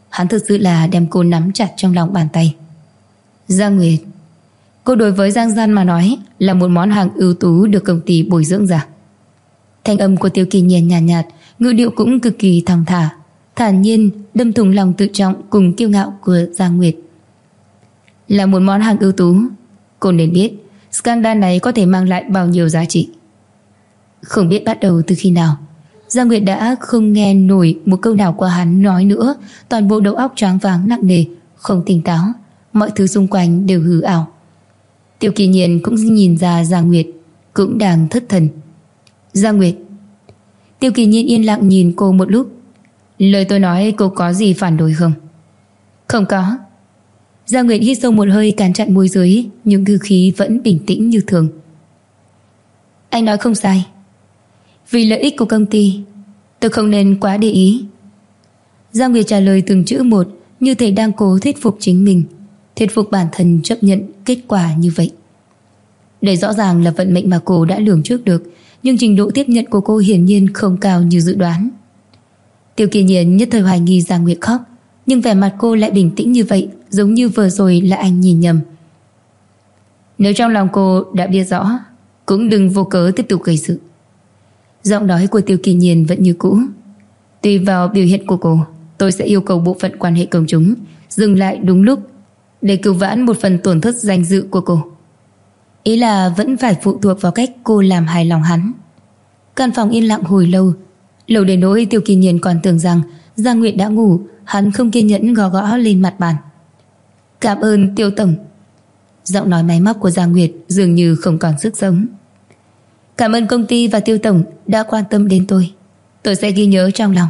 [SPEAKER 1] Hắn thực sự là đem cô nắm chặt trong lòng bàn tay. Giang Nguyệt, cô đối với Giang Gian mà nói là một món hàng ưu tú được công ty bồi dưỡng ra. Thanh âm của Tiêu Kỳ Nhiên nhàn nhạt, ngữ điệu cũng cực kỳ thong thả, thản nhiên đâm thủng lòng tự trọng cùng kiêu ngạo của Giang Nguyệt. Là một món hàng ưu tú, cô nên biết scandal này có thể mang lại bao nhiêu giá trị. Không biết bắt đầu từ khi nào, Giang Nguyệt đã không nghe nổi một câu nào của hắn nói nữa. Toàn bộ đầu óc choáng váng nặng nề, không tỉnh táo, mọi thứ xung quanh đều hư ảo. Tiêu Kỳ Nhiên cũng nhìn ra Giang Nguyệt cũng đang thất thần. Giang Nguyệt. Tiêu Kỳ Nhiên yên lặng nhìn cô một lúc. Lời tôi nói cô có gì phản đối không? Không có. Giang Nguyệt hít sâu một hơi, cản chặn môi dưới, nhưng ngữ khí vẫn bình tĩnh như thường. Anh nói không sai. Vì lợi ích của công ty, tôi không nên quá để ý. Giang Nguyệt trả lời từng chữ một, như thể đang cố thuyết phục chính mình, thuyết phục bản thân chấp nhận kết quả như vậy. Đây rõ ràng là vận mệnh mà cô đã lường trước được, nhưng trình độ tiếp nhận của cô hiển nhiên không cao như dự đoán. Tiêu Kỳ Nhiên nhất thời hoài nghi Giang Nguyệt khóc, nhưng vẻ mặt cô lại bình tĩnh như vậy, giống như vừa rồi là anh nhìn nhầm. Nếu trong lòng cô đã biết rõ, cũng đừng vô cớ tiếp tục gây sự. Giọng nói của Tiêu Kỳ Nhiên vẫn như cũ. Tùy vào biểu hiện của cô, tôi sẽ yêu cầu bộ phận quan hệ công chúng dừng lại đúng lúc để cứu vãn một phần tổn thất danh dự của cô. Ý là vẫn phải phụ thuộc vào cách cô làm hài lòng hắn. Căn phòng yên lặng hồi lâu, lâu đến nỗi Tiêu Kỳ Nhiên còn tưởng rằng Giang Nguyệt đã ngủ. Hắn không kiên nhẫn gõ gõ lên mặt bàn. Cảm ơn Tiêu tổng. Giọng nói máy móc của Giang Nguyệt dường như không còn sức sống. Cảm ơn công ty và Tiêu tổng đã quan tâm đến tôi. Tôi sẽ ghi nhớ trong lòng.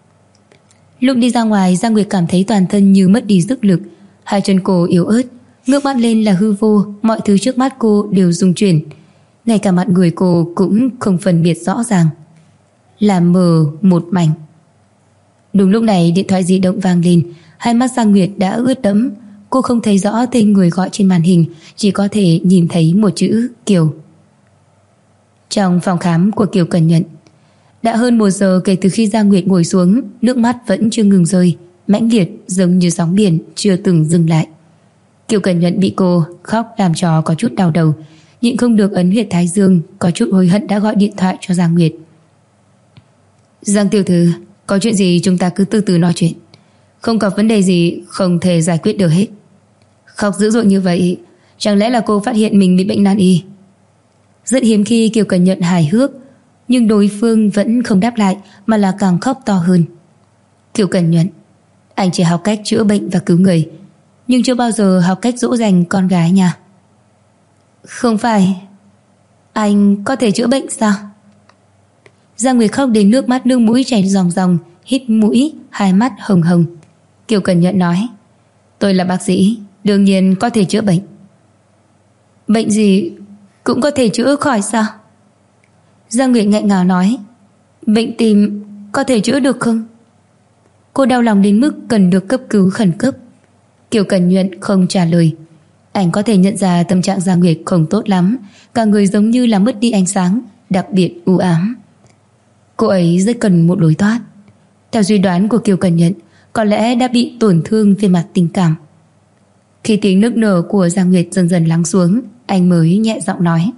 [SPEAKER 1] Lúc đi ra ngoài, Giang Nguyệt cảm thấy toàn thân như mất đi sức lực. Hai chân cô yếu ớt, ngước mắt lên là hư vô. Mọi thứ trước mắt cô đều rung chuyển, ngay cả mặt người cô cũng không phân biệt rõ ràng, là mờ một mảnh. Đúng lúc này điện thoại di động vang lên. Hai mắt Giang Nguyệt đã ướt đẫm. Cô không thấy rõ tên người gọi trên màn hình, chỉ có thể nhìn thấy một chữ Kiều. Trong phòng khám của Kiều Cẩn Nhuận, đã hơn 1 giờ kể từ khi Giang Nguyệt ngồi xuống, nước mắt vẫn chưa ngừng rơi, mãnh liệt giống như sóng biển chưa từng dừng lại. Kiều Cẩn Nhuận bị cô khóc làm cho có chút đau đầu, nhịn không được ấn huyệt thái dương, có chút hối hận đã gọi điện thoại cho Giang Nguyệt. Giang tiểu thư, có chuyện gì chúng ta cứ từ từ nói chuyện, không có vấn đề gì không thể giải quyết được hết. Khóc dữ dội như vậy, chẳng lẽ là cô phát hiện mình bị bệnh nan y? Rất hiếm khi Kiều Cẩn Nhuận hài hước, nhưng đối phương vẫn không đáp lại mà là càng khóc to hơn. Kiều Cẩn Nhuận, anh chỉ học cách chữa bệnh và cứu người, nhưng chưa bao giờ học cách dỗ dành con gái nha. Không phải. Anh có thể chữa bệnh sao? Giang Nguyệt khóc đến nước mắt nước mũi chảy ròng ròng, hít mũi, hai mắt hồng hồng. Kiều Cẩn Nhuận nói, tôi là bác sĩ, đương nhiên có thể chữa bệnh. Bệnh gì cũng có thể chữa khỏi sao? Giang Nguyệt nghẹn ngào nói, bệnh tim có thể chữa được không? Cô đau lòng đến mức cần được cấp cứu khẩn cấp. Kiều Cẩn Nhuận không trả lời. Anh có thể nhận ra tâm trạng Giang Nguyệt không tốt lắm, cả người giống như là mất đi ánh sáng, đặc biệt u ám. Cô ấy rất cần một lối thoát. Theo suy đoán của Kiều Cẩn Nhuận, có lẽ đã bị tổn thương về mặt tình cảm. Khi tiếng nức nở của Giang Nguyệt dần dần lắng xuống, anh mới nhẹ giọng nói,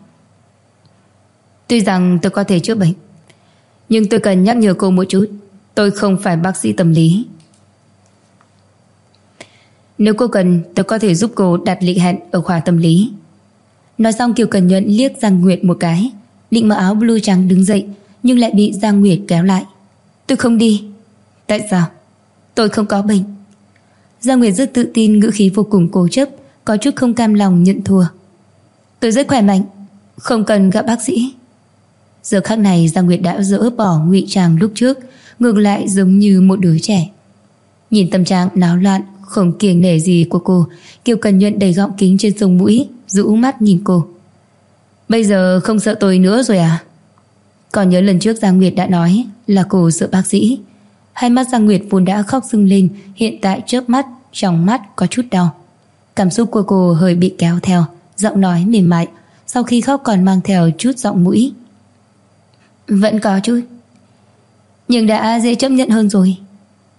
[SPEAKER 1] tuy rằng tôi có thể chữa bệnh, nhưng tôi cần nhắc nhở cô một chút, tôi không phải bác sĩ tâm lý. Nếu cô cần, tôi có thể giúp cô đặt lịch hẹn ở khoa tâm lý. Nói xong Kiều Cẩn Nhuận liếc Giang Nguyệt một cái, định mặc áo blue trắng đứng dậy, nhưng lại bị Giang Nguyệt kéo lại. Tôi không đi. Tại sao? Tôi không có bệnh. Giang Nguyệt rất tự tin, ngữ khí vô cùng cố chấp, có chút không cam lòng nhận thua. Tôi rất khỏe mạnh, không cần gặp bác sĩ. Giờ khắc này Giang Nguyệt đã dỡ bỏ ngụy trang lúc trước, ngược lại giống như một đứa trẻ. Nhìn tâm trạng náo loạn không kiêng nể gì của cô, Kiều Cẩn Nhuận đầy gọng kính trên sống mũi, rũ mắt nhìn cô. Bây giờ không sợ tôi nữa rồi à? Còn nhớ lần trước Giang Nguyệt đã nói là cô sợ bác sĩ. Hai mắt Giang Nguyệt vốn đã khóc sưng lên, hiện tại chớp mắt, trong mắt có chút đau. Cảm xúc của cô hơi bị kéo theo, giọng nói mềm mại, sau khi khóc còn mang theo chút giọng mũi. Vẫn có chút, nhưng đã dễ chấp nhận hơn rồi.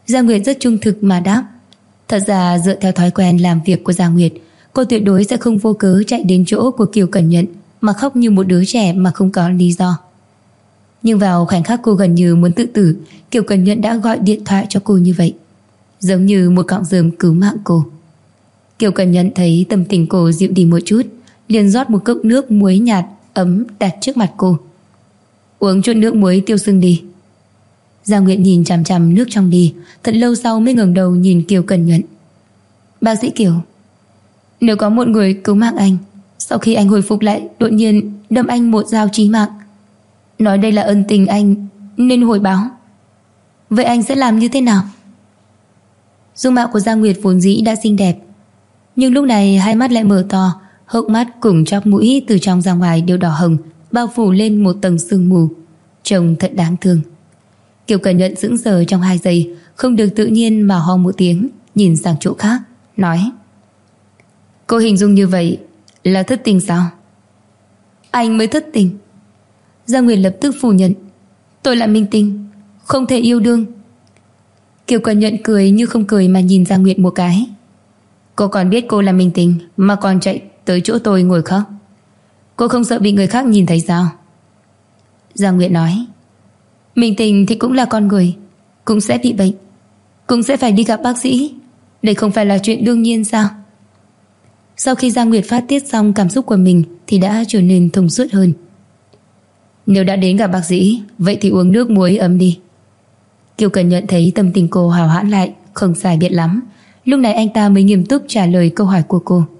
[SPEAKER 1] Giang Nguyệt rất trung thực mà đáp. Thật ra dựa theo thói quen làm việc của Giang Nguyệt, cô tuyệt đối sẽ không vô cớ chạy đến chỗ của Kiều Cẩn Nhận mà khóc như một đứa trẻ mà không có lý do. Nhưng vào khoảnh khắc cô gần như muốn tự tử, Kiều Cẩn Nhận đã gọi điện thoại cho cô như vậy, giống như một cọng rơm cứu mạng cô. Kiều Cẩn Nhận thấy tâm tình cô dịu đi một chút, liền rót một cốc nước muối nhạt ấm đặt trước mặt cô. Uống chút nước muối tiêu sưng đi. Giang Nguyệt nhìn chằm chằm nước trong ly, thật lâu sau mới ngẩng đầu nhìn Kiều Cẩn Nhuận. Bác sĩ Kiều, nếu có một người cứu mạng anh, sau khi anh hồi phục lại đột nhiên đâm anh một dao chí mạng, nói đây là ân tình anh nên hồi báo, vậy anh sẽ làm như thế nào? Dung mạo của Giang Nguyệt vốn dĩ đã xinh đẹp, nhưng lúc này hai mắt lại mở to, hốc mắt cùng chóp mũi từ trong ra ngoài đều đỏ hồng, bao phủ lên một tầng sương mù, trông thật đáng thương. Kiều Cẩn Nhuận sững sờ trong 2 giây, không được tự nhiên mà ho một tiếng, nhìn sang chỗ khác, nói: Cô hình dung như vậy là thất tình sao? Anh mới thất tình. Giang Nguyệt lập tức phủ nhận: Tôi là minh tinh, không thể yêu đương. Kiều Cẩn Nhuận cười như không cười mà nhìn Giang Nguyệt một cái. Cô còn biết cô là minh tinh mà còn chạy tới chỗ tôi ngồi khóc. Cô không sợ bị người khác nhìn thấy sao? Giang Nguyệt nói: Minh tinh thì cũng là con người, cũng sẽ bị bệnh, cũng sẽ phải đi gặp bác sĩ. Đây không phải là chuyện đương nhiên sao? Sau khi Giang Nguyệt phát tiết xong cảm xúc của mình thì đã trở nên thông suốt hơn. Nếu đã đến gặp bác sĩ, vậy thì uống nước muối ấm đi. Kiều Cẩn Nhuận thấy tâm tình cô hào hãn lại, không sai biệt lắm. Lúc này anh ta mới nghiêm túc trả lời câu hỏi của cô.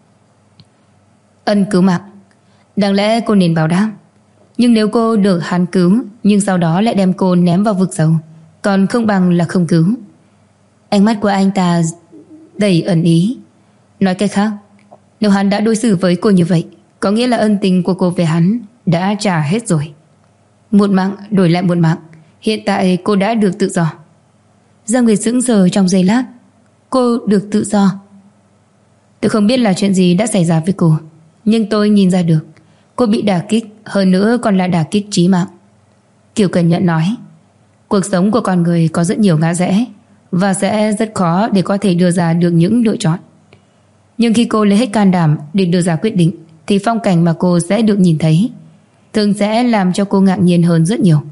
[SPEAKER 1] Ân cứu mạng, đáng lẽ cô nên báo đáp. Nhưng nếu cô được hắn cứu nhưng sau đó lại đem cô ném vào vực sâu, còn không bằng là không cứu. Ánh mắt của anh ta đầy ẩn ý. Nói cách khác, nếu hắn đã đối xử với cô như vậy, có nghĩa là ân tình của cô về hắn đã trả hết rồi. Một mạng đổi lại một mạng. Hiện tại cô đã được tự do. Giang Nguyệt sững sờ trong giây lát. Cô được tự do? Tôi không biết là chuyện gì đã xảy ra với cô, nhưng tôi nhìn ra được cô bị đả kích, hơn nữa còn là đả kích chí mạng. Kiều Cẩn Nhuận nói: Cuộc sống của con người có rất nhiều ngã rẽ, và sẽ rất khó để có thể đưa ra được những lựa chọn. Nhưng khi cô lấy hết can đảm để đưa ra quyết định, thì phong cảnh mà cô sẽ được nhìn thấy thường sẽ làm cho cô ngạc nhiên hơn rất nhiều.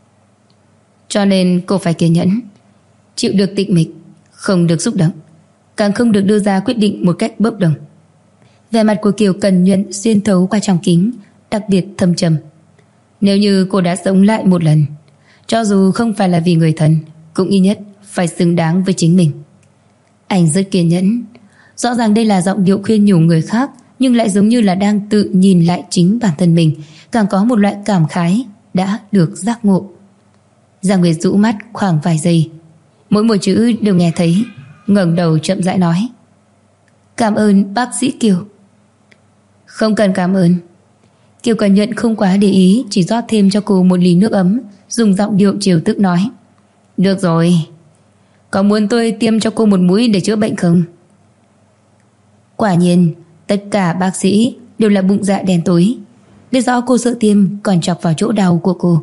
[SPEAKER 1] Cho nên cô phải kiên nhẫn, chịu được tịch mịch, không được xúc động, càng không được đưa ra quyết định một cách bốc đồng. Vẻ mặt của Kiều Cẩn Nhuận xuyên thấu qua trong kính, đặc biệt thâm trầm. Nếu như cô đã sống lại một lần, cho dù không phải là vì người thân, cũng ít nhất phải xứng đáng với chính mình. Anh rất kiên nhẫn. Rõ ràng đây là giọng điệu khuyên nhủ người khác, nhưng lại giống như là đang tự nhìn lại chính bản thân mình, càng có một loại cảm khái đã được giác ngộ. Giang Nguyệt rũ mắt khoảng vài giây, mỗi một chữ đều nghe thấy, ngẩng đầu chậm rãi nói: Cảm ơn bác sĩ Kiều. Không cần cảm ơn. Kiều Cẩn Nhuận không quá để ý, chỉ rót thêm cho cô một ly nước ấm, dùng giọng điệu trêu tức nói: Được rồi, có muốn tôi tiêm cho cô một mũi để chữa bệnh không? Quả nhiên tất cả bác sĩ đều là bụng dạ đen tối, biết rõ cô sợ tiêm còn chọc vào chỗ đau của cô.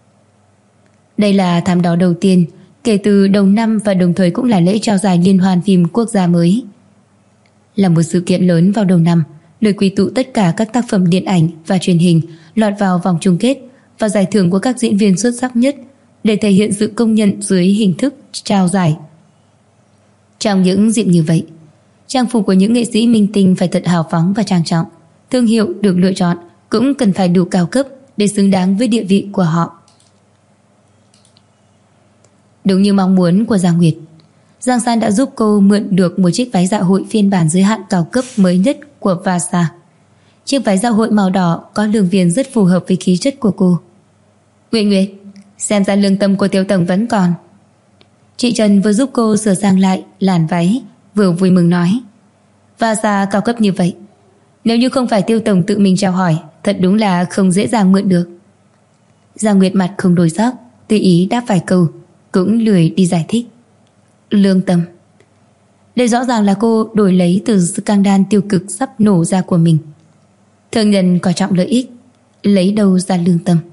[SPEAKER 1] Đây là thảm đỏ đầu tiên kể từ đầu năm, và đồng thời cũng là lễ trao giải liên hoan phim quốc gia mới. Là một sự kiện lớn vào đầu năm, nơi quy tụ tất cả các tác phẩm điện ảnh và truyền hình lọt vào vòng chung kết, và giải thưởng của các diễn viên xuất sắc nhất để thể hiện sự công nhận dưới hình thức trao giải. Trong những dịp như vậy, trang phục của những nghệ sĩ minh tinh phải thật hào phóng và trang trọng. Thương hiệu được lựa chọn cũng cần phải đủ cao cấp để xứng đáng với địa vị của họ. Đúng như mong muốn của Giang Nguyệt, Giang San đã giúp cô mượn được một chiếc váy dạ hội phiên bản giới hạn cao cấp mới nhất của Vasa. Chiếc váy dạ hội màu đỏ có đường viền rất phù hợp với khí chất của cô. Nguyệt Nguyệt, xem ra lương tâm của Tiêu tổng vẫn còn. Chị Trần vừa giúp cô sửa sang lại làn váy, vừa vui mừng nói: Vasa cao cấp như vậy, nếu như không phải Tiêu tổng tự mình chào hỏi, thật đúng là không dễ dàng mượn được. Giang Nguyệt mặt không đổi sắc, tùy ý đáp vài câu, cũng lười đi giải thích. Lương tâm, đây rõ ràng là cô đổi lấy từ scandal tiêu cực sắp nổ ra của mình. Thương nhân coi trọng lợi ích, lấy đâu ra lương tâm?